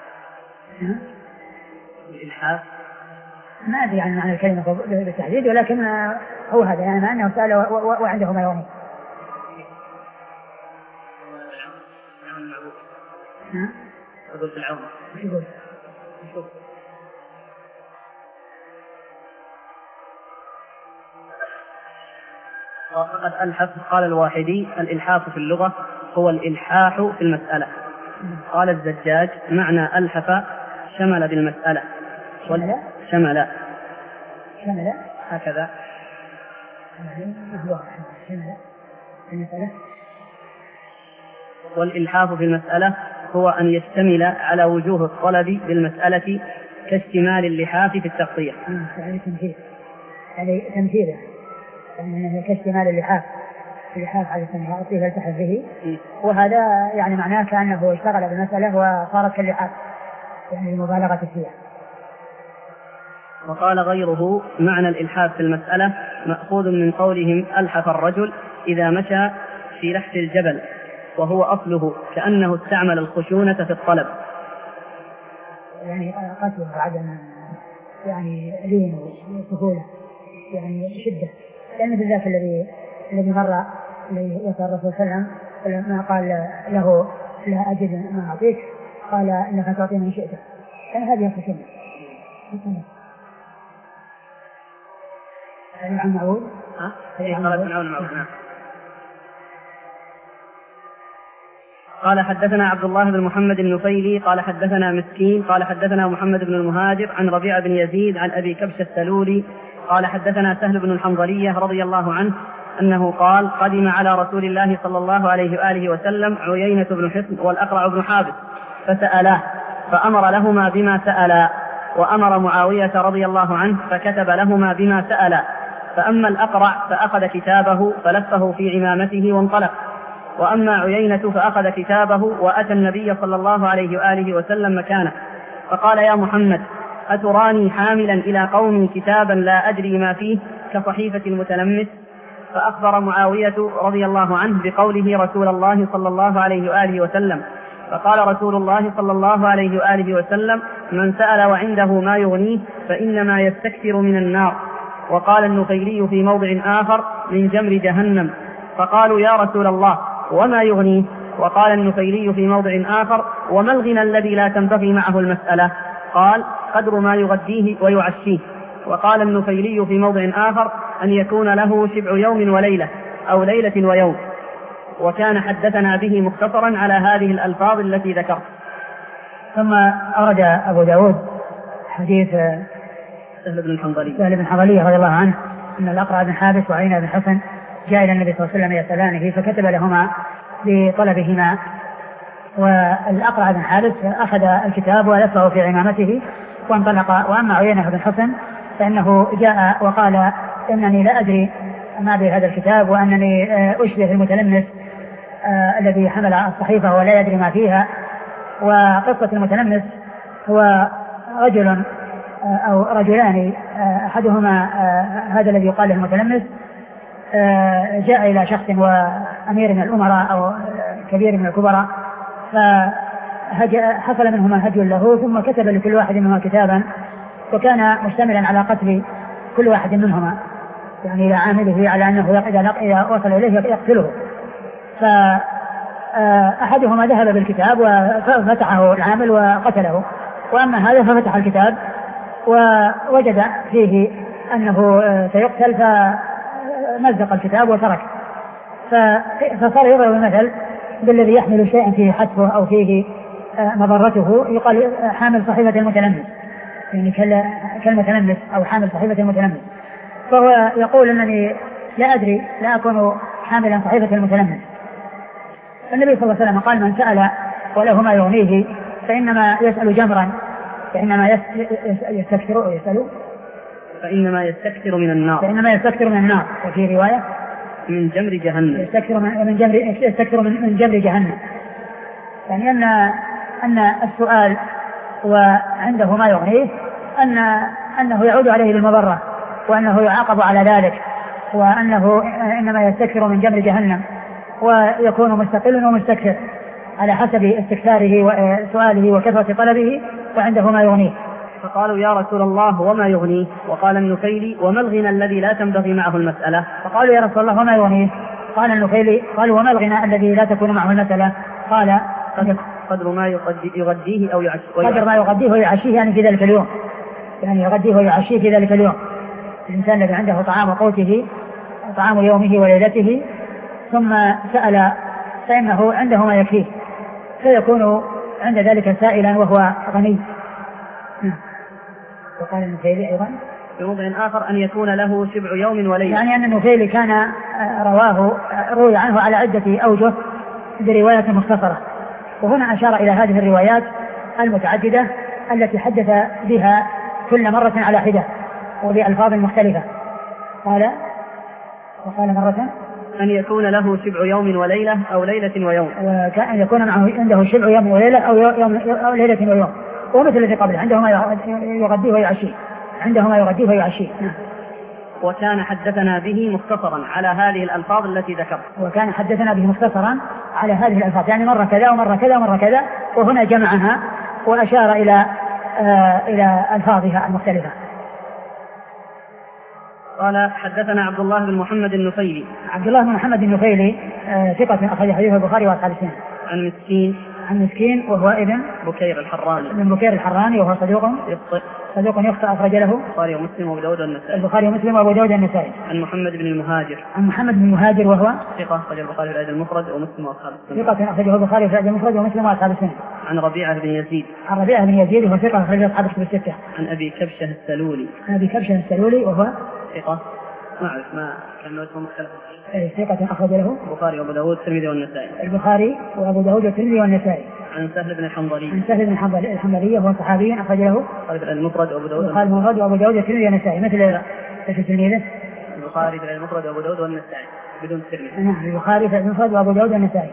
الإلحاف ما أدري عن معنى الكلمة بالتحديد، ولكن هو هذا يعني أنه سأل وعنده ما يغني. ها؟ أقول في العون. وش يقول؟ شوف. وقد ألحف قال الواحدي الإلحاف في اللغة هو الإلحاح في المسألة. قال الزجاج معنى ألحف شمل بالمسألة. شمل شمل شمل هكذا شمل المسألة. والإلحاف في المسألة هو أن يشتمل على وجوه الطلب بالمسألة كاشتمال اللحاف في التغطية. يعني تمثيل يعني تمثيله يعني كاشتمال اللحاف اللحاف على السماء أعطيه التحف به، وهذا يعني معناه كأنه اشتغل بالمسألة وصارت كاللحاف يعني المبالغة فيها. وقال غيره معنى الإلحاف في المسألة مأخوذ من قولهم ألحف الرجل إذا مشى في لحف الجبل، وهو أصله كأنه استعمل الخشونة في الطلب، يعني قتل وعدم يعني لين وسهولة يعني شدة، يعني مثل ذاك الذي الذي مر يسأل الرسول صلى الله عليه وسلم لما قال له لا أجد ما أعطيك قال إنك تعطي من شئته. يعني هذه الخشونة. هل عن معود؟ ها؟ هي قالت من عون معود. نعم. قال حدثنا عبد الله بن محمد النفيلي قال حدثنا مسكين قال حدثنا محمد بن المهاجر عن ربيع بن يزيد عن أبي كبش السلولي قال حدثنا سهل بن الحنظلية رضي الله عنه أنه قال قدم على رسول الله صلى الله عليه وآله وسلم عيينة بن حصن والأقرع بن حابس فسألاه فأمر لهما بما سألا وأمر معاوية رضي الله عنه فكتب لهما بما سألا فأما الأقرع فأخذ كتابه فلفه في عمامته وانطلق وأما عيينة فأخذ كتابه وأتى النبي صلى الله عليه وآله وسلم مكانه فقال يا محمد أتراني حاملا إلى قوم كتابا لا أدري ما فيه كصحيفة المتلمس فأخبر معاوية رضي الله عنه بقوله رسول الله صلى الله عليه وآله وسلم فقال رسول الله صلى الله عليه وآله وسلم من سأل وعنده ما يغنيه فإنما يستكثر من النار. وقال النفيلي في موضع آخر من جمر جهنم فقالوا يا رسول الله وما يغنيه وقال النفيلي في موضع آخر وما الغنى الذي لا تنبغي معه المسألة قال قدر ما يغديه ويعشيه. وقال النفيلي في موضع آخر أن يكون له شبع يوم وليلة أو ليلة ويوم. وكان حدثنا به مختصرا على هذه الألفاظ التي ذكرت. ثم أرد أبو داود حديث سهل بن الحنظلي سهل بن الحنظلي رضي الله عنه أن الأقرع بن حابس وعيينة بن حصن جاء إلى النبي صلى الله عليه وسلم يسألانه فكتب لهما بطلبهما. والأقرع بن حابس أخذ الكتاب ولفه في عمامته وانطلق. وأما عيينة بن حصن فإنه جاء وقال إنني لا أدري ما بهذا الكتاب وأنني أشبه المتلمس الذي حمل الصحيفة ولا يدري ما فيها. وقصة المتلمس هو رجل أو رجلان أحدهما هذا الذي يقال له المتلمس جاء إلى شخص وأمير من الأمراء أو كبير من الكبراء فحصل منهما هدي له ثم كتب لكل واحد منهما كتابا وكان مشتملا على قتل كل واحد منهما يعني إلى عامله على أنه إذا وصل إليه يقتله. فأحدهما ذهب بالكتاب وفتحه العامل وقتله وأما هذا ففتح الكتاب ووجد فيه أنه سيقتل فمزق الكتاب وترك. فصار يضرب المثل بالذي يحمل شيئا فيه حتفه أو فيه مضرته يقال حامل صحيفة المتلمس يعني كالمتلمس أو حامل صحيفة المتلمس. فهو يقول أنني لا أدري لا أكون حاملا صحيفة المتلمس. النبي صلى الله عليه وسلم قال من سأل وله ما يغنيه فإنما يسأل جمرا فإنما يستكثر يسأل فإنما يستكثر من النار فإنما يستكثر من النار. وفي رواية من جمر جهنم يستكثر من جمر يستكثر من جمر جهنم. يعني أن أن السؤال وعنده ما يغنيه أن أنه يعود عليه بالمضرة وأنه يعاقب على ذلك وأنه إنما يستكثر من جمر جهنم ويكون مستقل ومستكثر على حسب استكثاره وسؤاله وكثرة طلبه وعنده ما يغنيه. فقالوا يا رسول الله وما يغنيه وقال النفيلي وما الغنى الذي لا تنبغي معه المسألة. فقالوا يا رسول الله وما يغنيه قال النفيلي قال وما الغنى الذي لا تكون معه المسألة قال قدر ما يغديه أو يعشيه قدر ما يغديه ويعشيه يعني في ذلك اليوم يعني يغديه ويعشيه في ذلك اليوم. الإنسان الذي عنده طعام قوته طعام يومه وليلته ثم سأل فإنه عنده ما يكفيه فيكون عند ذلك سائلا وهو غني. وقال النفيلي أيضا في موضع آخر أن يكون له شبع يوم وليلة يعني أن النفيلي كان رواه روي عنه على عدة أوجه برواية مختصرة. وهنا أشار إلى هذه الروايات المتعددة التي حدث بها كل مرة على حدة وبألفاظ مختلفة. قال وقال مرة أن يكون له شبع يوم وليلة أو ليلة ويوم وكأن يكون معه عنده شبع يوم وليلة أو, يوم أو ليلة ويوم ومثل الذي قبله عنده ما يغديه ويعشيه عنده ما يغديه ويعشيه. وكان حدثنا به مختصرا على هذه الألفاظ التي ذكرت وكان حدثنا به مختصرا على هذه الألفاظ يعني مرة كذا ومرة كذا ومرة كذا وهنا جمعها وأشار إلى آه إلى ألفاظها المختلفة. قال حدثنا عبد الله بن محمد النفيلي. عبد الله بن محمد النفيلي ثقة أخرج حديثه البخاري وأصحاب السنن. عن مسكين. عن مسكين وهو ابن بكير الحراني. ابن بكير الحراني وهو صدوق يخطئ. صدوق يخطئ أخرج له البخاري ومسلم وأبو داود والنسائي. البخاري ومسلم وأبو داود والنسائي. عن محمد بن المهاجر. عن محمد بن المهاجر وهو ثقة أخرج البخاري في الأدب المفرد ومسلم وأصحاب السنن. ثقة أخرجه البخاري في الأدب المفرد ومسلم وأصحاب السنن. عن ربيعة بن يزيد. عن ربيعة بن يزيد وهو ثقة أخرج أصحاب الكتب الستة. عن أبي كبشة السلولي. عن أبي كبشة السلولي وهو ثقة ما أعرف ما كان اسمه مختلف. ثقة أخرج له البخاري وأبو داود والترمذي والنسائي. البخاري وأبو داود والترمذي والنسائي. عن سهل بن الحنظلي. عن سهل بن الحنظلي الحنظلي وهو صحابي أخرج له البخاري المفرد وأبو داود. البخاري المفرد وأبو داود والترمذي والنسائي مثل مثل تلميذه. البخاري في المفرد وأبو داود والنسائي بدون الترمذي. نعم البخاري في المفرد وأبو داود والنسائي.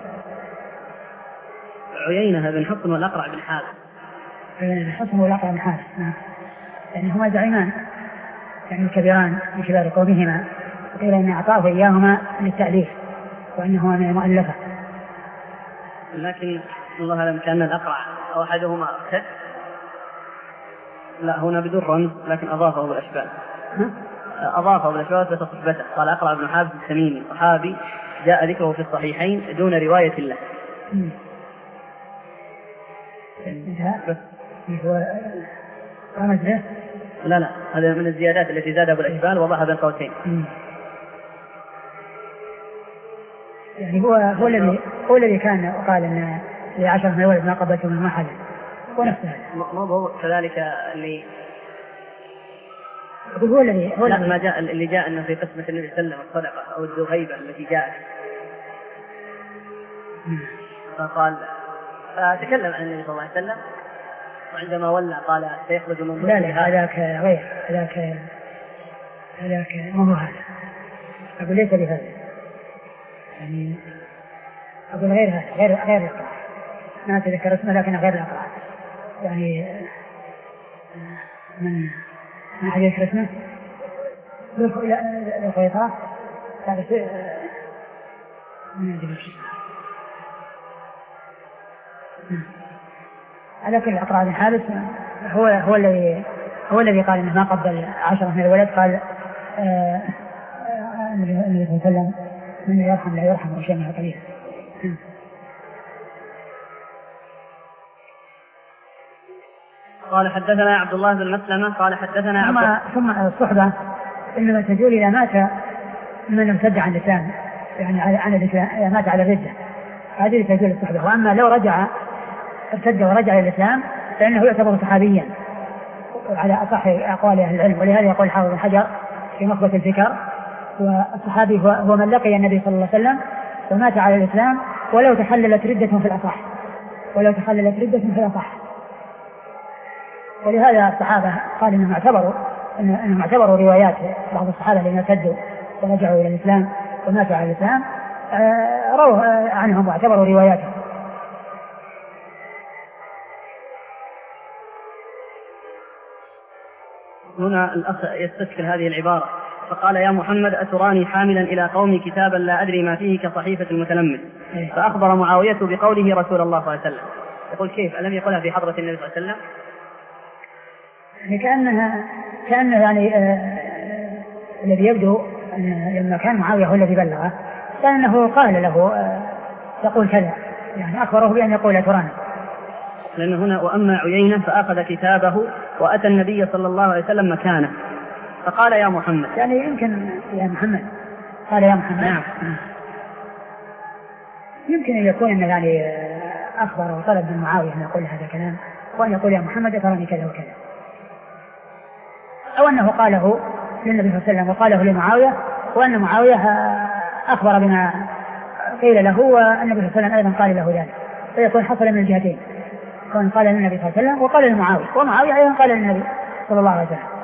عيينة بن حصن والأقرع بن حارث. حصن والأقرع بن حارث نعم. يعني هما زعيمان يعني كبيران من كبار قومهما وقيل أن أعطاه إياهما للتأليف وأنهما من المؤلفة. لكن الله أعلم كان الأقرع أو أحدهما أرشد. لا هنا بدون رمز لكن أضافه بالأشباه. أضافه بالأشباه بتصحبته. قال أقرع بن حابس التميمي صحابي جاء ذكره في الصحيحين دون رواية له. هو رمز له؟ لا لا هذا من الزيادات التي زادها بالأشبال وضعها بين قوسين. يعني هو هو الذي هو الذي كان قال ان لعشرة من الولد ما قبلته من محل ونفسه. موضوع كذلك اللي هو الذي هو لا ما جاء اللي جاء انه في قسمة النبي صلى الله عليه وسلم الصدقة او الذهيبة التي جاءت. فقال فتكلم عن النبي صلى الله عليه وسلم وعندما ولى قال سيخرج من لا لا هذاك غير هذاك هذاك مو هذا. أقول ليس لهذا يعني أقول غير هذا غير غير الأقرع ما أتذكر اسمه لكن غير الأقرع يعني من من أحد يذكر اسمه الخيطاء هذا شيء من أدري على كل أقرع بن حابس هو هو الذي هو الذي قال إنه ما قبل عشرة من الولد. قال النبي صلى الله عليه وسلم من يرحم لا يرحم وشيء من قليل. قال حدثنا عبد الله بن مسلمة قال حدثنا ثم عبد ثم الصحبة إنما تجول إذا مات من ارتد عن الإسلام يعني عن الإسلام مات على الردة هذه تجول الصحبة. وأما لو رجع ارتد ورجع إلى الإسلام فإنه يعتبر صحابيا على أصح أقوال أهل العلم. ولهذا يقول حافظ بن حجر في مخبة الفكر والصحابي هو من لقي النبي صلى الله عليه وسلم ومات على الإسلام ولو تحللت ردة في الأصح ولو تحللت ردة في الأصح. ولهذا الصحابة قال إنهم اعتبروا إنهم اعتبروا روايات بعض الصحابة الذين ارتدوا ورجعوا إلى الإسلام وماتوا على الإسلام رووا عنهم واعتبروا رواياتهم. هنا الأخ يستشكل هذه العبارة فقال يا محمد أتراني حاملا إلى قومي كتابا لا أدري ما فيه كصحيفة المتلمس. فأخبر معاوية بقوله رسول الله صلى الله عليه وسلم. يقول كيف ألم يقولها في حضرة النبي صلى الله عليه وسلم؟ يعني كأنها كأنه يعني آه الذي يبدو أن لما كان معاوية هو الذي بلغه كأنه قال له آه يقول كذا يعني أخبره بأن يقول أتراني. لأن هنا وأما عيينة فأخذ كتابه وأتى النبي صلى الله عليه وسلم مكانه فقال يا محمد يعني يمكن يا محمد قال يا محمد. نعم. يمكن أن يكون أنه يعني أخبر وطلب من معاوية أن يقول هذا الكلام وأن يقول يا محمد أتراني كذا وكذا أو أنه قاله للنبي صلى الله عليه وسلم وقاله لمعاوية وأن معاوية أخبر بما قيل له والنبي صلى الله عليه وسلم أيضا قال له ذلك فيكون حصل من الجهتين كون قال للنبي صلى الله عليه وسلم وقال لمعاوية ومعاوية أيضا قال للنبي صلى الله عليه وسلم.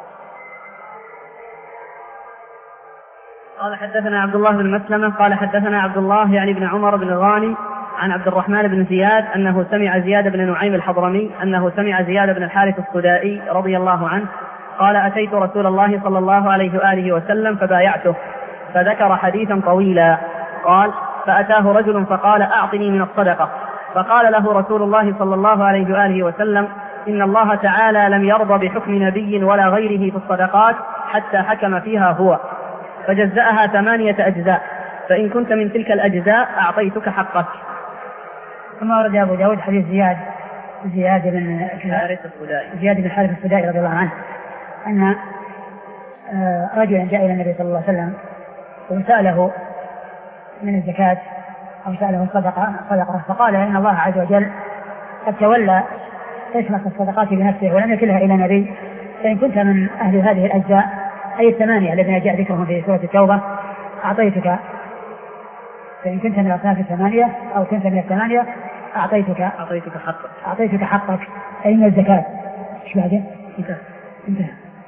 قال حدثنا عبد الله بن مسلمة قال حدثنا عبد الله يعني بن عمر بن غانم عن عبد الرحمن بن زياد أنه سمع زياد بن نعيم الحضرمي أنه سمع زياد بن الحارث الصدائي رضي الله عنه قال أتيت رسول الله صلى الله عليه وآله وسلم فبايعته فذكر حديثا طويلا. قال فأتاه رجل فقال أعطني من الصدقة فقال له رسول الله صلى الله عليه وآله وسلم إن الله تعالى لم يرضى بحكم نبي ولا غيره في الصدقات حتى حكم فيها هو، فجزأها ثمانية أجزاء، فإن كنت من تلك الأجزاء أعطيتك حقك. ثم ورد أبو داود حديث زياد زياد بن حارث السدائي زياد بن حارث السدائي رضي الله عنه أن رجلا جاء إلى النبي صلى الله عليه وسلم وسأله من الزكاة أو سأله الصدقة صدقة، فقال إن الله عز وجل قد تولى قسمة الصدقات بنفسه ولم يكلها إلى نبي، فإن كنت من أهل هذه الأجزاء أي الثمانية الذين جاء ذكرهم في سورة التوبة أعطيتك، فإن كنت من أصناف الثمانية أو كنت من الثمانية أعطيتك أعطيتك حقك أعطيتك حقك أي من الزكاة. إيش بعده؟ انتهى انتهى.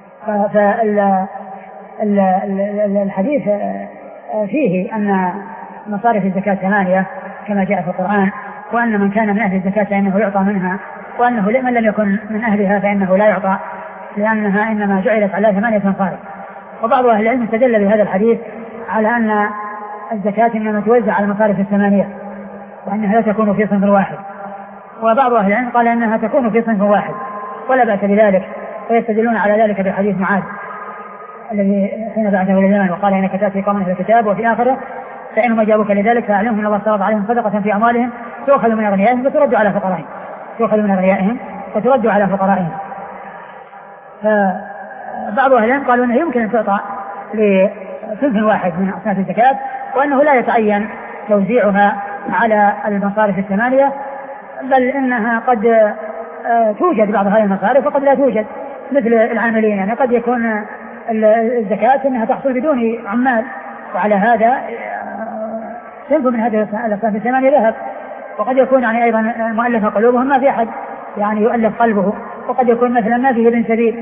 فالحديث فيه أن مصارف الزكاة ثمانية كما جاء في القرآن، وأن من كان من أهل الزكاة فإنه يعطى منها، وأنه من لم يكن من أهلها فإنه لا يعطى، لأنها إنما جعلت على ثمانية مصارف. وبعض أهل العلم استدل بهذا الحديث على أن الزكاة إنما توزع على المصارف الثمانية وأنها لا تكون في صنف واحد، وبعض أهل العلم قال أنها تكون في صنف واحد ولا بأس بذلك، ويستدلون على ذلك بحديث معاذ الذي حين بعثه إلى اليمن وقال إنك تأتي قوم أهل الكتاب وفي آخره فإنهم أجابوك لذلك فأعلمهم أن الله افترض عليهم صدقة في أموالهم تؤخذ من أغنيائهم وترد على فقرائهم تؤخذ من أغنيائهم وترد على فقرائهم. فبعض أهل العلم قالوا أنه يمكن أن تعطى لصنف واحد من أصناف الزكاة، وأنه لا يتعين توزيعها على المصارف الثمانية، بل إنها قد توجد بعض هذه المصارف وقد لا توجد، مثل العاملين، يعني قد يكون الزكاة إنها تحصل بدون عمال، وعلى هذا صنف من هذه الأصناف الثمانية ذهب، وقد يكون يعني أيضا مؤلف قلوبهم ما في أحد يعني يؤلف قلبه، وقد يكون مثلا ما فيه ابن سبيل،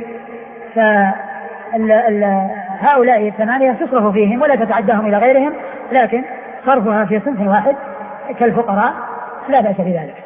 فهؤلاء الثمانية تصرف فيهم ولا تتعداهم إلى غيرهم، لكن صرفها في صنف واحد كالفقراء لا بأس بذلك.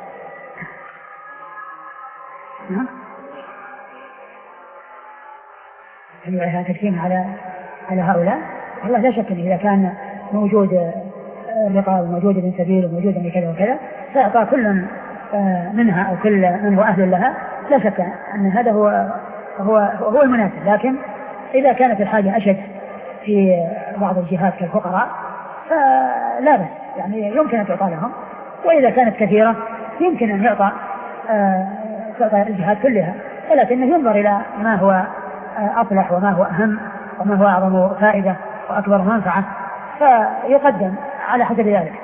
يعني تقسيم على على هؤلاء، والله لا شك أن إذا كان موجود الرقاب وموجود ابن سبيل وموجود من كذا وكذا فأعطى كل منها أو كل من هو أهل لها، لا شك أن هذا هو هو هو المناسب. لكن إذا كانت الحاجة أشد في بعض الجهات كالفقراء فلا بأس، يعني يمكن أن تعطى لهم، وإذا كانت كثيرة يمكن أن يعطى تعطى الجهات كلها، ولكنه ينظر إلى ما هو أصلح وما هو أهم وما هو أعظم فائدة وأكبر منفعة فيقدم على حسب ذلك.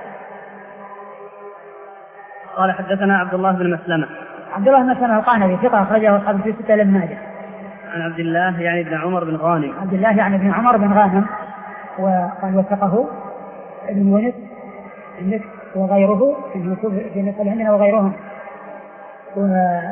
قال حدثنا عبد الله بن مسلمة. عبد الله بن مسلمة القعنبي ثقة أخرجه أصحاب في ستة لابن ماجه. عن عبد الله يعني ابن عمر بن غانم. عبد الله يعني ابن عمر بن غانم، وقال وثقه ابن يونس وغيره في نقل عندنا وغيرهم. و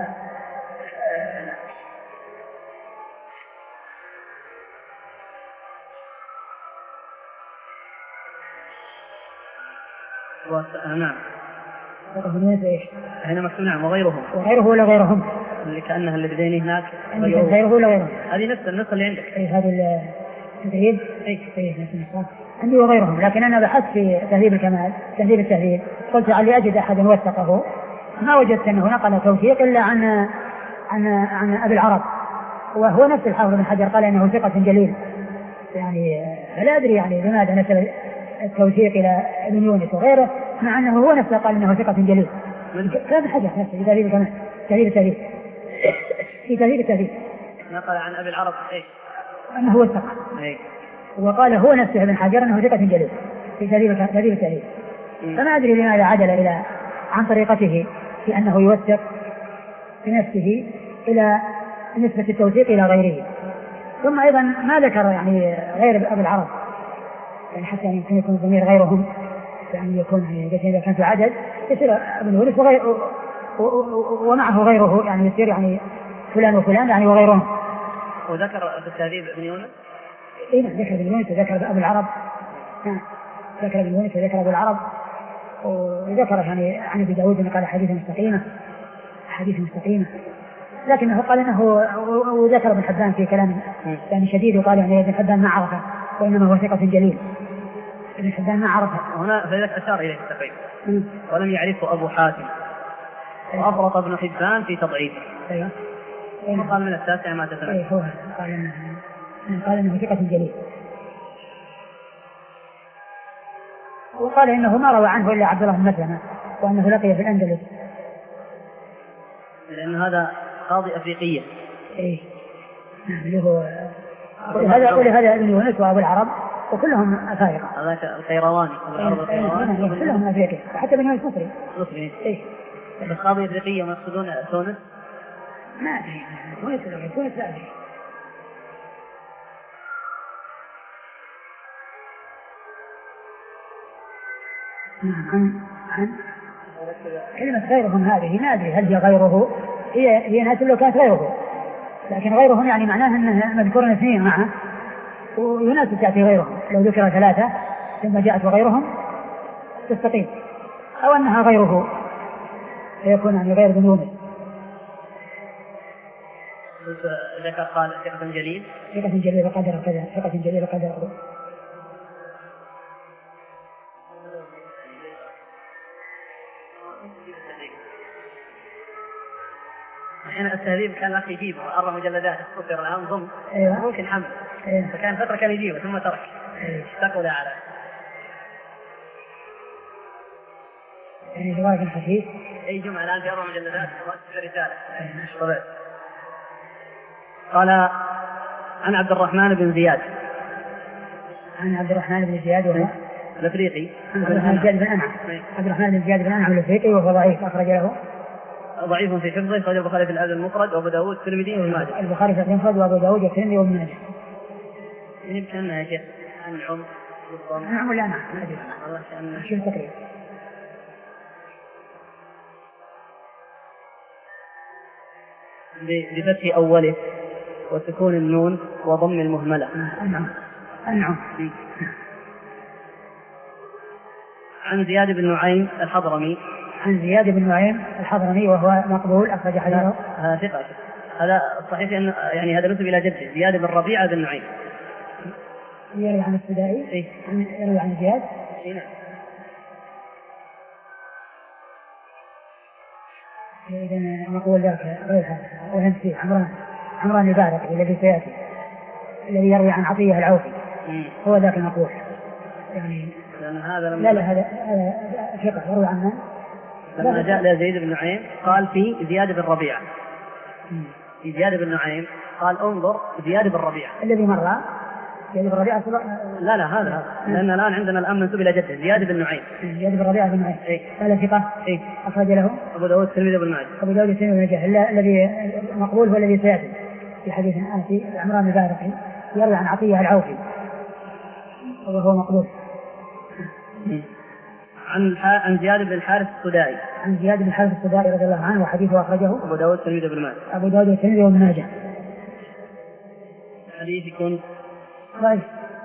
نعم. ايش؟ هنا مكتوب نعم وغيرهم. وغيره ولا غيرهم؟ اللي كأنها اللي بدين هناك. غيره ولا غيرهم؟ هذه نفس النسخة اللي عندك. أي هذا التدريب؟ أي أي نفس النسخة. عندي وغيرهم، لكن أنا بحثت في تهذيب الكمال تهذيب التهذيب قلت علي أجد أحد وثقه، ما وجدت أنه نقل توثيق إلا عن عن عن أبي العرب، وهو نفس الحافظ بن حجر قال إنه ثقة جليل، يعني فلا أدري يعني لماذا نسب التوثيق إلى ابن يونس وغيره مع أنه هو نفسه قال إنه ثقة جليل. كان حجر نفسه في تهذيب الكمال تهذيب التهذيب في تهذيب التهذيب نقل عن أبي العرب إيش؟ أنه هو الثقة، وقال هو نفسه ابن حجر أنه ثقة جليل في تهذيب التهذيب. فما أدري لماذا عدل إلى عن طريقته في أنه يوثق بنفسه إلى نسبة التوثيق إلى غيره. ثم أيضا ما ذكر يعني غير أبي العرب، يعني حتى يمكن يكون الضمير غيرهم، يعني يكون يعني إذا كان في عدد يصير ابن يونس وغير ومعه غيره، يعني يصير يعني فلان وفلان يعني وغيرهم. وذكر في التهذيب ابن يونس؟ إيه نعم ذكر ابن يونس وذكر أبو العرب، نعم ذكر ابن يونس وذكر أبو العرب، وذكر يعني عن أبي داود أنه قال حديث مستقيمة حديث مستقيمة لكنه قال أنه وذكر ابن حبان في كلام يعني شديد وقال يعني ابن حبان ما عرفه وإنما هو ثقة جليل. ابن حبان ما عرفه هنا فذلك أشار إليه التقريب ولم يعرفه أبو حاتم وأفرط ابن حبان في تضعيفه. أيوه وقال من التاسع ما تسمع. أيه هو قال إنه قال إنه ثقة جليل، وقال إنه ما روى عنه إلا عبد الله بن مسلمة وأنه لقي في الأندلس. لأن هذا قاضي أفريقية. إيه اللي هو هذا يقول هذا ابن يونس وأبو العرب وكلهم أفارقة. هذاك الخيرواني أبو العرب الخيرواني كلهم من أفريقيا، وحتى ابن يونس مصري. مصري. إيه بس قاضي أفريقية ما يقصدون تونس؟ ما أدري تونس تونس لا أدري. عن عن كلمة غيرهم هذه ما أدري هل هي غيره، هي هي ناس لو كانت غيره، لكن غيرهم يعني معناها أنه مذكور اثنين معه ويناسب تأتي غيرهم. لو ذكر ثلاثة ثم جاءت وغيرهم تستقيم، أو أنها غيره فيكون يعني غير بن يونس. ذكر قال ثقة جليل ثقة جليل قدر كذا ثقة جليل قدر. أحيانا التهذيب كان الأخ يجيبه أربع مجلدات تصدر الآن ضم أيوة. ممكن حمل أيوة. فكان فترة كان يجيبه ثم ترك. أيوة. تقول على يعني رواية خفيف أي جمعة الآن في أربع مجلدات في رسالة. أيوة. قال عن عبد الرحمن بن زياد عن عبد الرحمن بن زياد وهو الأفريقي عبد الرحمن بن زياد بن أنعم عبد الرحمن بن زياد بن أنعم الأفريقي وهو ضعيف أخرج له ضعيف في حفظه خرج البخاري في الأدب المفرد وأبو داود الترمذي وابن ماجه. البخاري في الأدب المفرد وأبو داود والترمذي وابن ماجه. يمكن يا شيخ أنعم أنعم ولا أنعم ما أدري والله كأنه شيء تقريبا. بفتح أوله وسكون النون وضم المهملة. أنعم أنعم. عن زياد بن نعيم الحضرمي عن زياد بن نعيم الحضرمي وهو مقبول أخرج حديثه. هذا ثقة. هذا صحيح أن يعني هذا نسب إلى جده زياد بن ربيعة بن نعيم. يروي عن السدائي. إيه. يروي عن زياد. إيه نعم. إذا مقبول ذاك غير هذا وهم فيه عمران عمران البارقي الذي سيأتي الذي يروي عن عطية العوفي هو ذاك المقبول يعني. هذا لا لا هذا ثقة يروي عنه. لما جاء لزيد بن نعيم قال في زياد بن ربيعة في زياد بن نعيم قال انظر زياد بن ربيعة الذي مر زياد بن ربيعة. لا لا هذا هذا لأن الآن عندنا الآن منسوب إلى جده زياد بن نعيم. زياد بن ربيعة بن نعيم. إيه. قال ثقة. إيه. أخرج له أبو داود الترمذي وابن ماجه. أبو داود الترمذي وابن ماجه. الذي مقبول هو الذي سيأتي في حديث آتي عمران البارقي يروي عن عطية العوفي وهو مقبول. عن عن زياد بن الحارث السدائي عن زياد بن الحارث السدائي رضي الله عنه وحديثه أخرجه أبو داود الترمذي وابن ماجه. أبو داود الترمذي وابن ماجه. حديث يكون ضعيف.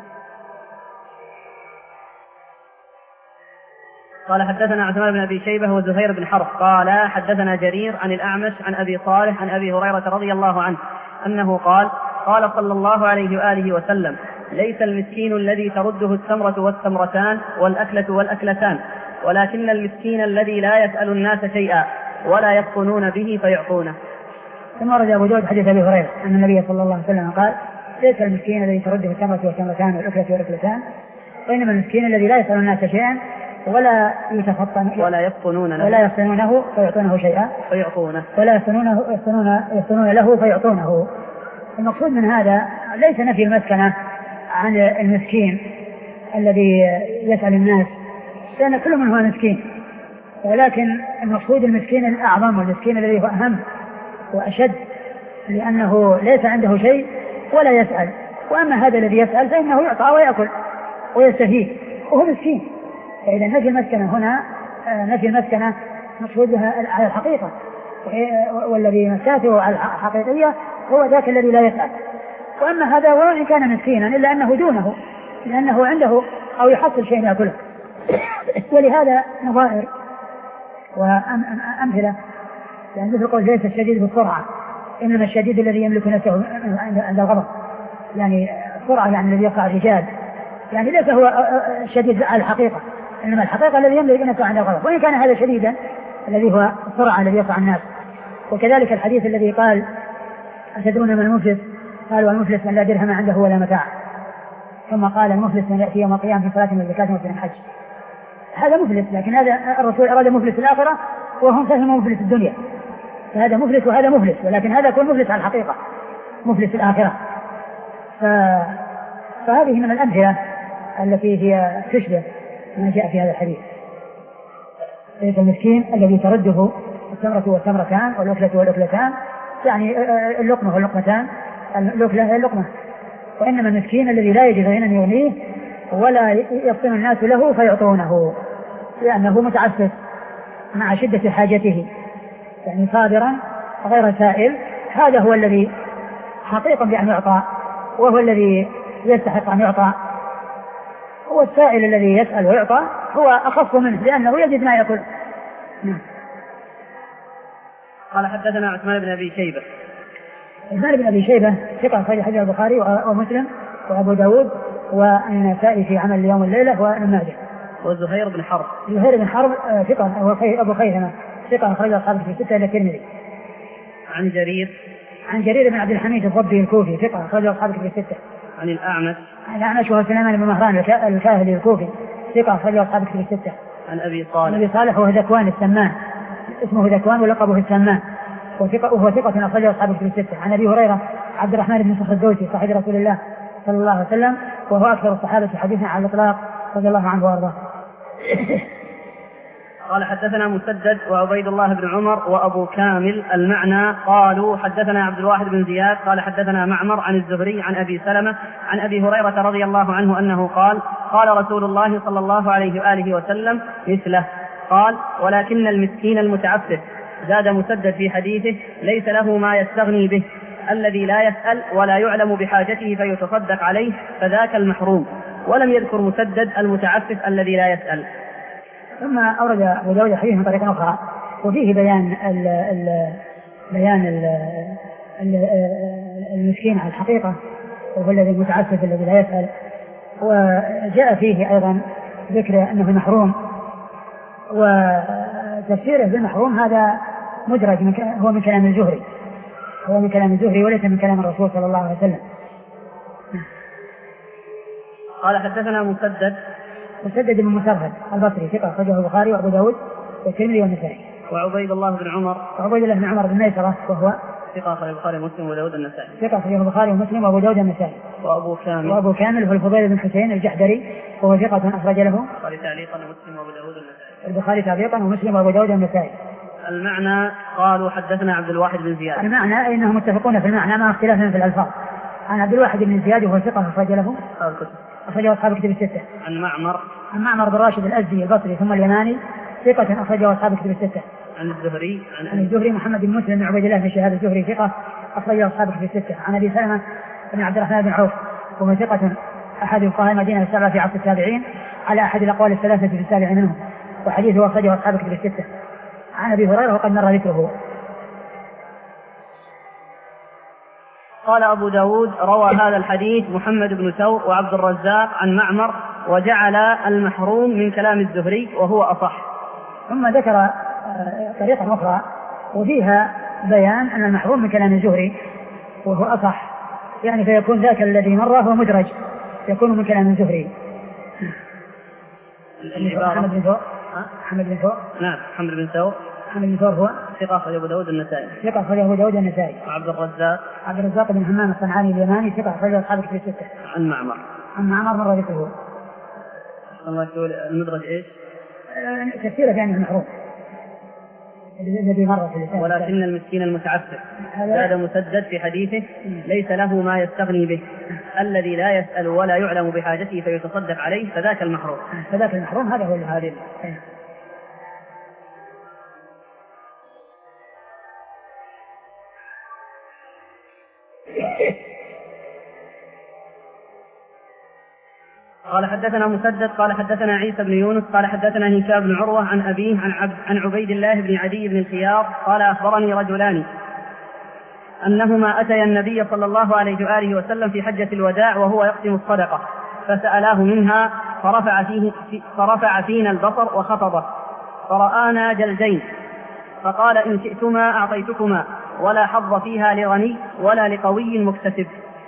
قال حدثنا عثمان بن أبي شيبة وزهير بن حرب قال حدثنا جرير عن الأعمش عن أبي صالح عن أبي هريرة رضي الله عنه أنه قال قال صلى الله عليه وآله وسلم ليس المسكين الذي ترده التمرة والتمرتان والأكلة والأكلتان ولكن المسكين الذي لا يسأل الناس شيئا ولا يفطنون به فيعطونه. ثم ورد أبو داود حديث أبي هريرة أن النبي صلى الله عليه وسلم قال ليس المسكين الذي ترده التمرة والتمرتان والأكلة والأكلتان وإنما المسكين الذي لا يسأل الناس شيئا ولا يتفطن ولا يفطنون له ولا يفطنونه فيعطونه شيئا فيعطونه ولا يفطنونه يفطنون يفطنون له فيعطونه. المقصود من هذا ليس نفي المسكنة عن المسكين الذي يسأل الناس لأن كل من هو مسكين، ولكن المقصود المسكين الأعظم والمسكين الذي هو أهم وأشد لأنه ليس عنده شيء ولا يسأل. وأما هذا الذي يسأل فإنه يعطى ويأكل ويستفيد وهو مسكين. فإذا نفي المسكنة هنا نفي المسكنة مقصود بها على الحقيقة والذي مساته على الحقيقية هو ذاك الذي لا يسأل. وأما هذا وإن كان مسكينا إلا أنه دونه لأنه عنده أو يحصل شيء يأكله. ولهذا نظائر وأمثلة يعني مثل قول ليس الشديد بالسرعة إنما الشديد الذي يملك نفسه عند الغضب يعني السرعة يعني الذي يقع الرجال يعني ليس هو الشديد على الحقيقة إنما الحقيقة الذي يملك نفسه عند الغضب وإن كان هذا شديدا الذي هو السرعة الذي يقع الناس. وكذلك الحديث الذي قال أتدرون ما المفلس قال والمفلس من لا درهم عنده ولا متاع. ثم قال المفلس من يأتي يوم القيامة في صلاة وزكاة وفي الحج. هذا مفلس، لكن هذا الرسول أراد مفلس الآخرة وهم فهموا مفلس الدنيا، فهذا مفلس وهذا مفلس، ولكن هذا يكون مفلس على الحقيقة، مفلس الآخرة. ف... فهذه من الأمثلة التي هي تشبه ما جاء في هذا الحديث. المسكين الذي ترده التمرة والتمرتان والأكلة والأكلتان، يعني اللقمة واللقمتان، الأكلة هي اللقمة. وإنما المسكين الذي لا يجد غنى يغنيه ولا يفطن الناس له فيعطونه، لأنه متعسف مع شدة حاجته، يعني صابرا غير سائل. هذا هو الذي حقيقا بأن يعطى، وهو الذي يستحق أن يعطى. هو السائل الذي يسأل ويعطى هو أخف منه لأنه يجد ما يأكل. قال حدثنا عثمان بن أبي شيبة. عثمان بن أبي شيبة ثقة أخرج حديث البخاري ومسلم وأبو داود والنسائي في عمل اليوم والليلة وابن ماجه. وزهير بن حرب. زهير بن حرب ثقة أبو خيثمة ثقة أخرج أصحابه في ستة إلى الترمذي. عن جرير. عن جرير بن عبد الحميد الضبي الكوفي ثقة أخرج أصحابه في ستة. عن الأعمش. عن الأعمش وهو سليمان بن مهران الكاهلي الكوفي ثقة أخرج أصحابه في ستة. عن أبي صالح. أبي صالح وهو ذكوان السمان، اسمه ذكوان ولقبه السمان، وهو ثقة أخرج أصحابه في ستة. عن أبي هريرة عبد الرحمن بن صخر الدوسي صاحب رسول الله صلى الله عليه وسلم، وهو أكثر الصحابة حديثا على الإطلاق رضي الله عنه وأرضاه. قال حدثنا مسدد وعبيد الله بن عمر وأبو كامل المعنى قالوا حدثنا عبد الواحد بن زياد قال حدثنا معمر عن الزهري عن أبي سلمة عن أبي هريرة رضي الله عنه أنه قال قال رسول الله صلى الله عليه وآله وسلم مثله. قال ولكن المسكين المتعفف. زاد مسدد في حديثه ليس له ما يستغني به، الذي لا يسأل ولا يعلم بحاجته فيتصدق عليه فذاك المحروم. ولم يذكر مسدد المتعفف الذي لا يسأل. ثم أورد أبو داود حديث من طريق أخرى وفيه بيان ال ال بيان ال ال المسكين على الحقيقة، وهو الذي المتعفف الذي لا يسأل. وجاء فيه أيضا ذكر أنه محروم، وتفسيره بالمحروم هذا مدرج من هو من كلام الزهري، هو من كلام الزهري وليس من كلام الرسول صلى الله عليه وسلم. قال حدثنا مسدد. مسدد بن مسرهد البصري ثقة أخرجه البخاري وأبو داود والترمذي والنسائي. وعبيد الله بن عمر. وعبيد الله بن عمر بن ميسرة وهو ثقة أخرجه البخاري ومسلم وأبو داود النسائي. ثقة أخرجه البخاري ومسلم وأبو داود النسائي. وأبو كامل. وأبو كامل هو الفضيل بن حسين الجحدري وهو ثقة أخرج له البخاري تعليقا ومسلم وأبو داود النسائي. البخاري تعليقا ومسلم وأبو داود النسائي. المعنى قالوا حدثنا عبد الواحد بن زياد. المعنى أنهم متفقون في المعنى مع اختلافهم في الألفاظ. عن عبد الواحد بن زياد وهو ثقة أخرج له أخرجه أصحاب الكتب الستة. عن معمر. عن معمر بن راشد الأزدي البصري ثم اليماني ثقة أخرجه أصحاب الكتب الستة. عن الزهري. عن, عن الزهري محمد بن مسلم بن عبيد الله بن شهاب الزهري ثقة أخرجه أصحاب الكتب الستة. عن أبي سلمة بن عبد الرحمن بن عوف وهو ثقة أحد فقهاء المدينة السبعة في عصر التابعين على أحد الأقوال الثلاثة في السابع منهم، وحديثه أخرجه أصحاب الكتب الستة. عن أبي هريرة وقد مر ذكره. قال أبو داود روى هذا الحديث محمد بن ثور وعبد الرزاق عن معمر وجعل المحروم من كلام الزهري وهو أصح. ثم ذكر طريقة أخرى وفيها بيان أن المحروم من كلام الزهري وهو أصح، يعني فيكون ذاك الذي مر هو مدرج يكون من كلام الزهري. محمد بن ثور. محمد بن ثور. نعم محمد بن ثور. محمد بن ثور هو ثقة أخرجه أبو داود النسائي. ثقة أخرجه أبو داود النسائي. وعبد الرزاق. عبد الرزاق بن همام الصنعاني اليماني ثقة أخرجه أصحاب الكتب الستة. عن معمر. عن معمر مر ذكره. الله يقول المدرج إيش؟ كثيرة يعني المحروم الذي مر في اللسان. ولكن المسكين المتعفف. هذا مسدد في حديثه ليس له ما يستغني به، الذي لا يسأل ولا يعلم بحاجته فيتصدق عليه فذاك المحروم. فذاك المحروم هذا هو الهادي. قال حدثنا مسدد قال حدثنا عيسى بن يونس قال حدثنا هشام بن عروة عن أبيه عن, عبد عن عبيد الله بن عدي بن الخيار قال أخبرني رجلان أنهما أتيا النبي صلى الله عليه وآله وسلم في حجة الوداع وهو يقسم الصدقة فسألاه منها فرفع, فيه فرفع فينا البصر وخفضه فرآنا جلجين فقال إن شئتما أعطيتكما ولا حظ فيها لغني ولا لقوي مكتسب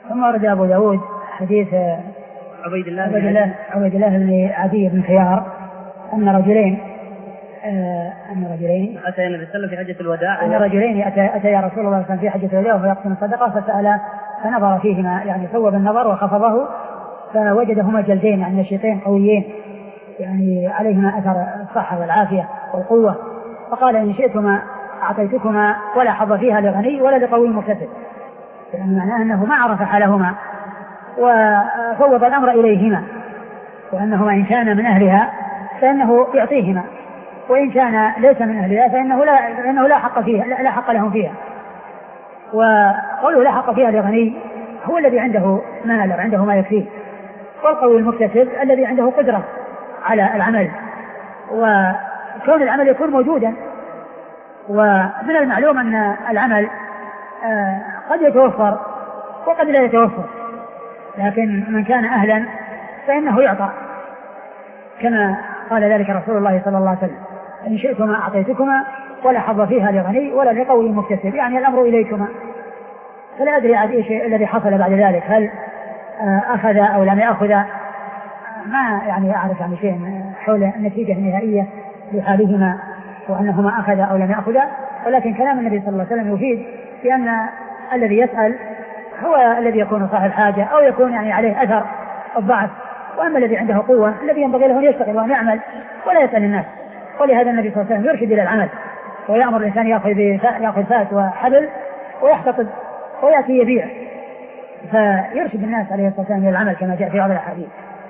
ثم ورد أبو داود حديث عبيد الله عبيد الله, عبيد الله بن عدي بن خيار أن رجلين آه أن رجلين أتى النبي صلى الله عليه وسلم في حجة الوداع أن رجلين أتى, أتى يا رسول الله صلى الله عليه وسلم في حجة الوداع وهو يقسم الصدقة فسأل فنظر فيهما يعني ثوب النظر وخفضه فوجدهما جلدين يعني نشيطين قويين يعني عليهما أثر الصحة والعافية والقوة فقال إن شئتما أعطيتكما ولا حظ فيها لغني ولا لقوي مكتسب يعني معناه أنه ما عرف حالهما وفوض الأمر إليهما وأنهما إن كان من أهلها فإنه يعطيهما وإن كان ليس من أهلها فإنه لا, فإنه لا حق فيها لا حق لهم فيها. وقوله لا حق فيها لغني هو الذي عنده مال وعنده ما يكفيه والقوي المكتسب الذي عنده قدرة على العمل وكون العمل يكون موجودا. ومن المعلوم أن العمل قد يتوفر وقد لا يتوفر لكن من كان أهلا فإنه يعطى كما قال ذلك رسول الله صلى الله عليه وسلم إن شئتما أعطيتكما ولا حظ فيها لغني ولا لقوي مكتسب يعني الأمر إليكما. فلا أدري عاد إيش الذي حصل بعد ذلك هل أخذ أو لم يأخذ ما يعني أعرف عن شيء حول النتيجة النهائية لحالهما وأنهما أخذ أو لم يأخذ ولكن كلام النبي صلى الله عليه وسلم يفيد بأن الذي يسأل هو الذي يكون صاحب الحاجة أو يكون يعني عليه أثر الضعف وأما الذي عنده قوة الذي ينبغي له أن يشتغل وأن يعمل ولا يسأل الناس. ولهذا النبي صلى الله عليه وسلم يرشد إلى العمل ويأمر الإنسان يأخذ فاس وحبل ويحتطب ويأتي يبيع فيرشد الناس عليه الصلاة والسلام إلى العمل كما جاء في بعض الأحاديث.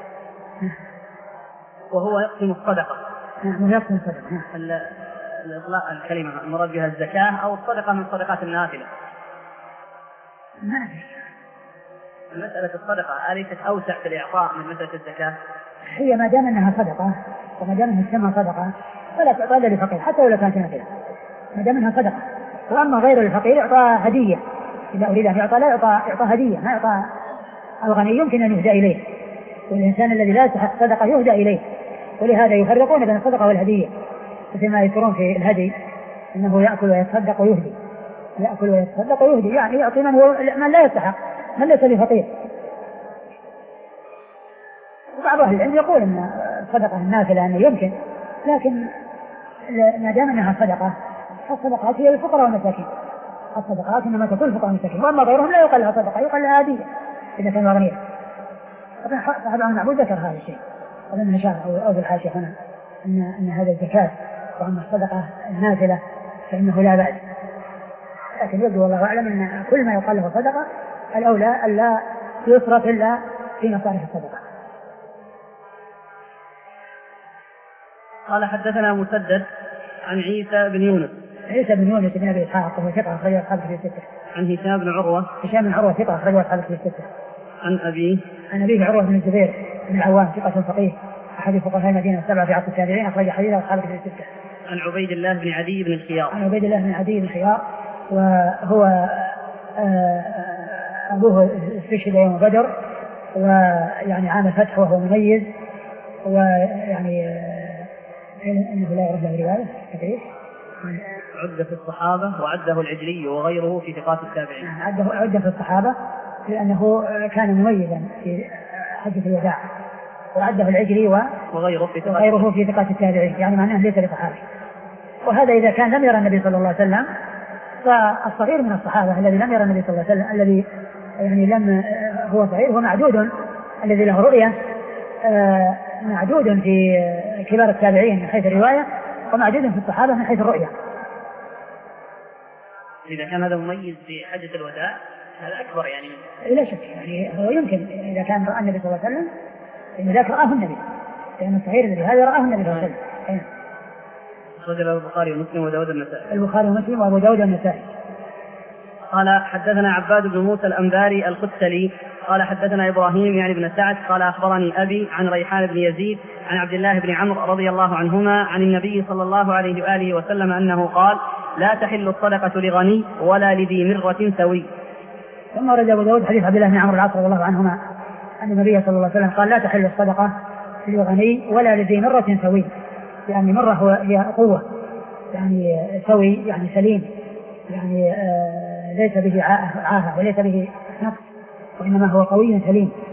وهو يقسم الصدقة نعم يقسم الصدقة. الإطلاق الكلمة المراد بها الزكاة أو الصدقة من صدقات النافلة. ما أدري مسألة الصدقة أليست أوسع في الإعطاء من مسألة الزكاة؟ هي ما دام أنها صدقة وما دام أنها تسمى صدقة فلا تعطى إلا للفقير حتى ولو كانت نافلة ما دام أنها صدقة. وأما غير الفقير يعطى هدية إذا أريد أن يعطى لا يعطى يعطى هدية ما يعطى. الغني يمكن أن يهدى إليه والإنسان الذي لا يستحق الصدقة يهدى إليه ولهذا يفرقون بين الصدقة والهدية مثل ما يذكرون في الهدي أنه يأكل ويتصدق ويهدي يأكل ويتصدق ويهدي يعني يعطي من, هو من لا يستحق من ليس بفقير. وبعض أهل العلم يقول أن الصدقة النافلة أنه يمكن لكن ما دام أنها صدقة فالصدقات هي للفقراء والمساكين الصدقات إنما تكون للفقراء والمساكين وأما غيرهم لا يقال لها صدقة يقال لها هدية إذا كانوا أغنياء. هذا المعبود ذكر هذا الشيء ومن نشاء أو في الحاشية هنا أن, أن هذا الزكاة وأما الصدقة النافلة فإنه لا بأس لكن يبدو والله أعلم أن كل ما يقال له صدقة الأولى ألا يصرف إلا في مصارف الصدقة. قال حدثنا مسدد عن عيسى بن يونس عيسى بن يونس بن أبي إسحاق وهو ثقة أخرجه أصحاب الكتب الستة. عن هشام بن عروة هشام بن عروة ثقة أخرجه أصحاب الكتب الستة. عن أبيه عن أبيه عروة بن الزبير بن العوام ثقة فقيه أحد فقهاء المدينة السبعة في عصر التابعين أخرج حديثه أصحاب الكتب الستة. عن عبيد الله بن عدي بن الخيار عن عبيد الله بن عدي بن الخيار وهو أبوه استشهد يوم بدر ويعني عام الفتح وهو مميز ويعني إنه لا يرد له رواية كثير عد في الصحابة وعده العجلي وغيره في ثقات التابعين. عده عد في الصحابة لأنه كان مميزا في حجة الوداع وعده العجلي وغيره في ثقات, وغيره في ثقات التابعين يعني معناه ليس بصحابي. وهذا إذا كان لم يرى النبي صلى الله عليه وسلم فالصغير من الصحابة الذي لم يرى النبي صلى الله عليه وسلم الذي يعني لم هو صغير هو معدود الذي له رؤية معدود في كبار التابعين من حيث الرواية ومعدود في الصحابة من حيث الرؤية. إذا كان هذا مميز في حجة الوداع هذا أكبر يعني لا شك يعني هو يمكن إذا كان رأى النبي صلى الله عليه وسلم إن ذاك رآه النبي لأن الصغير الذي هذا رآه النبي صلى الله عليه وسلم. أخرج البخاري ومسلم وداود النسائي. البخاري ومسلم وأبو داود النسائي. قال حدثنا عباد بن موسى الأنباري القتلي قال حدثنا إبراهيم يعني بن سعد قال أخبرني أبي عن ريحان بن يزيد عن عبد الله بن عمرو رضي الله عنهما عن النبي صلى الله عليه وآله وسلم أنه قال لا تحل الصدقة لغني ولا لذي مرة سوي. ثم ورد أبو داود حديث عبد الله بن عمرو العاص رضي الله عنهما أن النبي صلى الله عليه وسلم قال لا تحل الصدقة لغني ولا لذي مرة سوي يعني مرة هو هي قوة يعني سوي يعني سليم يعني آه ليس به عاهة وليس به نقص وإنما هو قوي سليم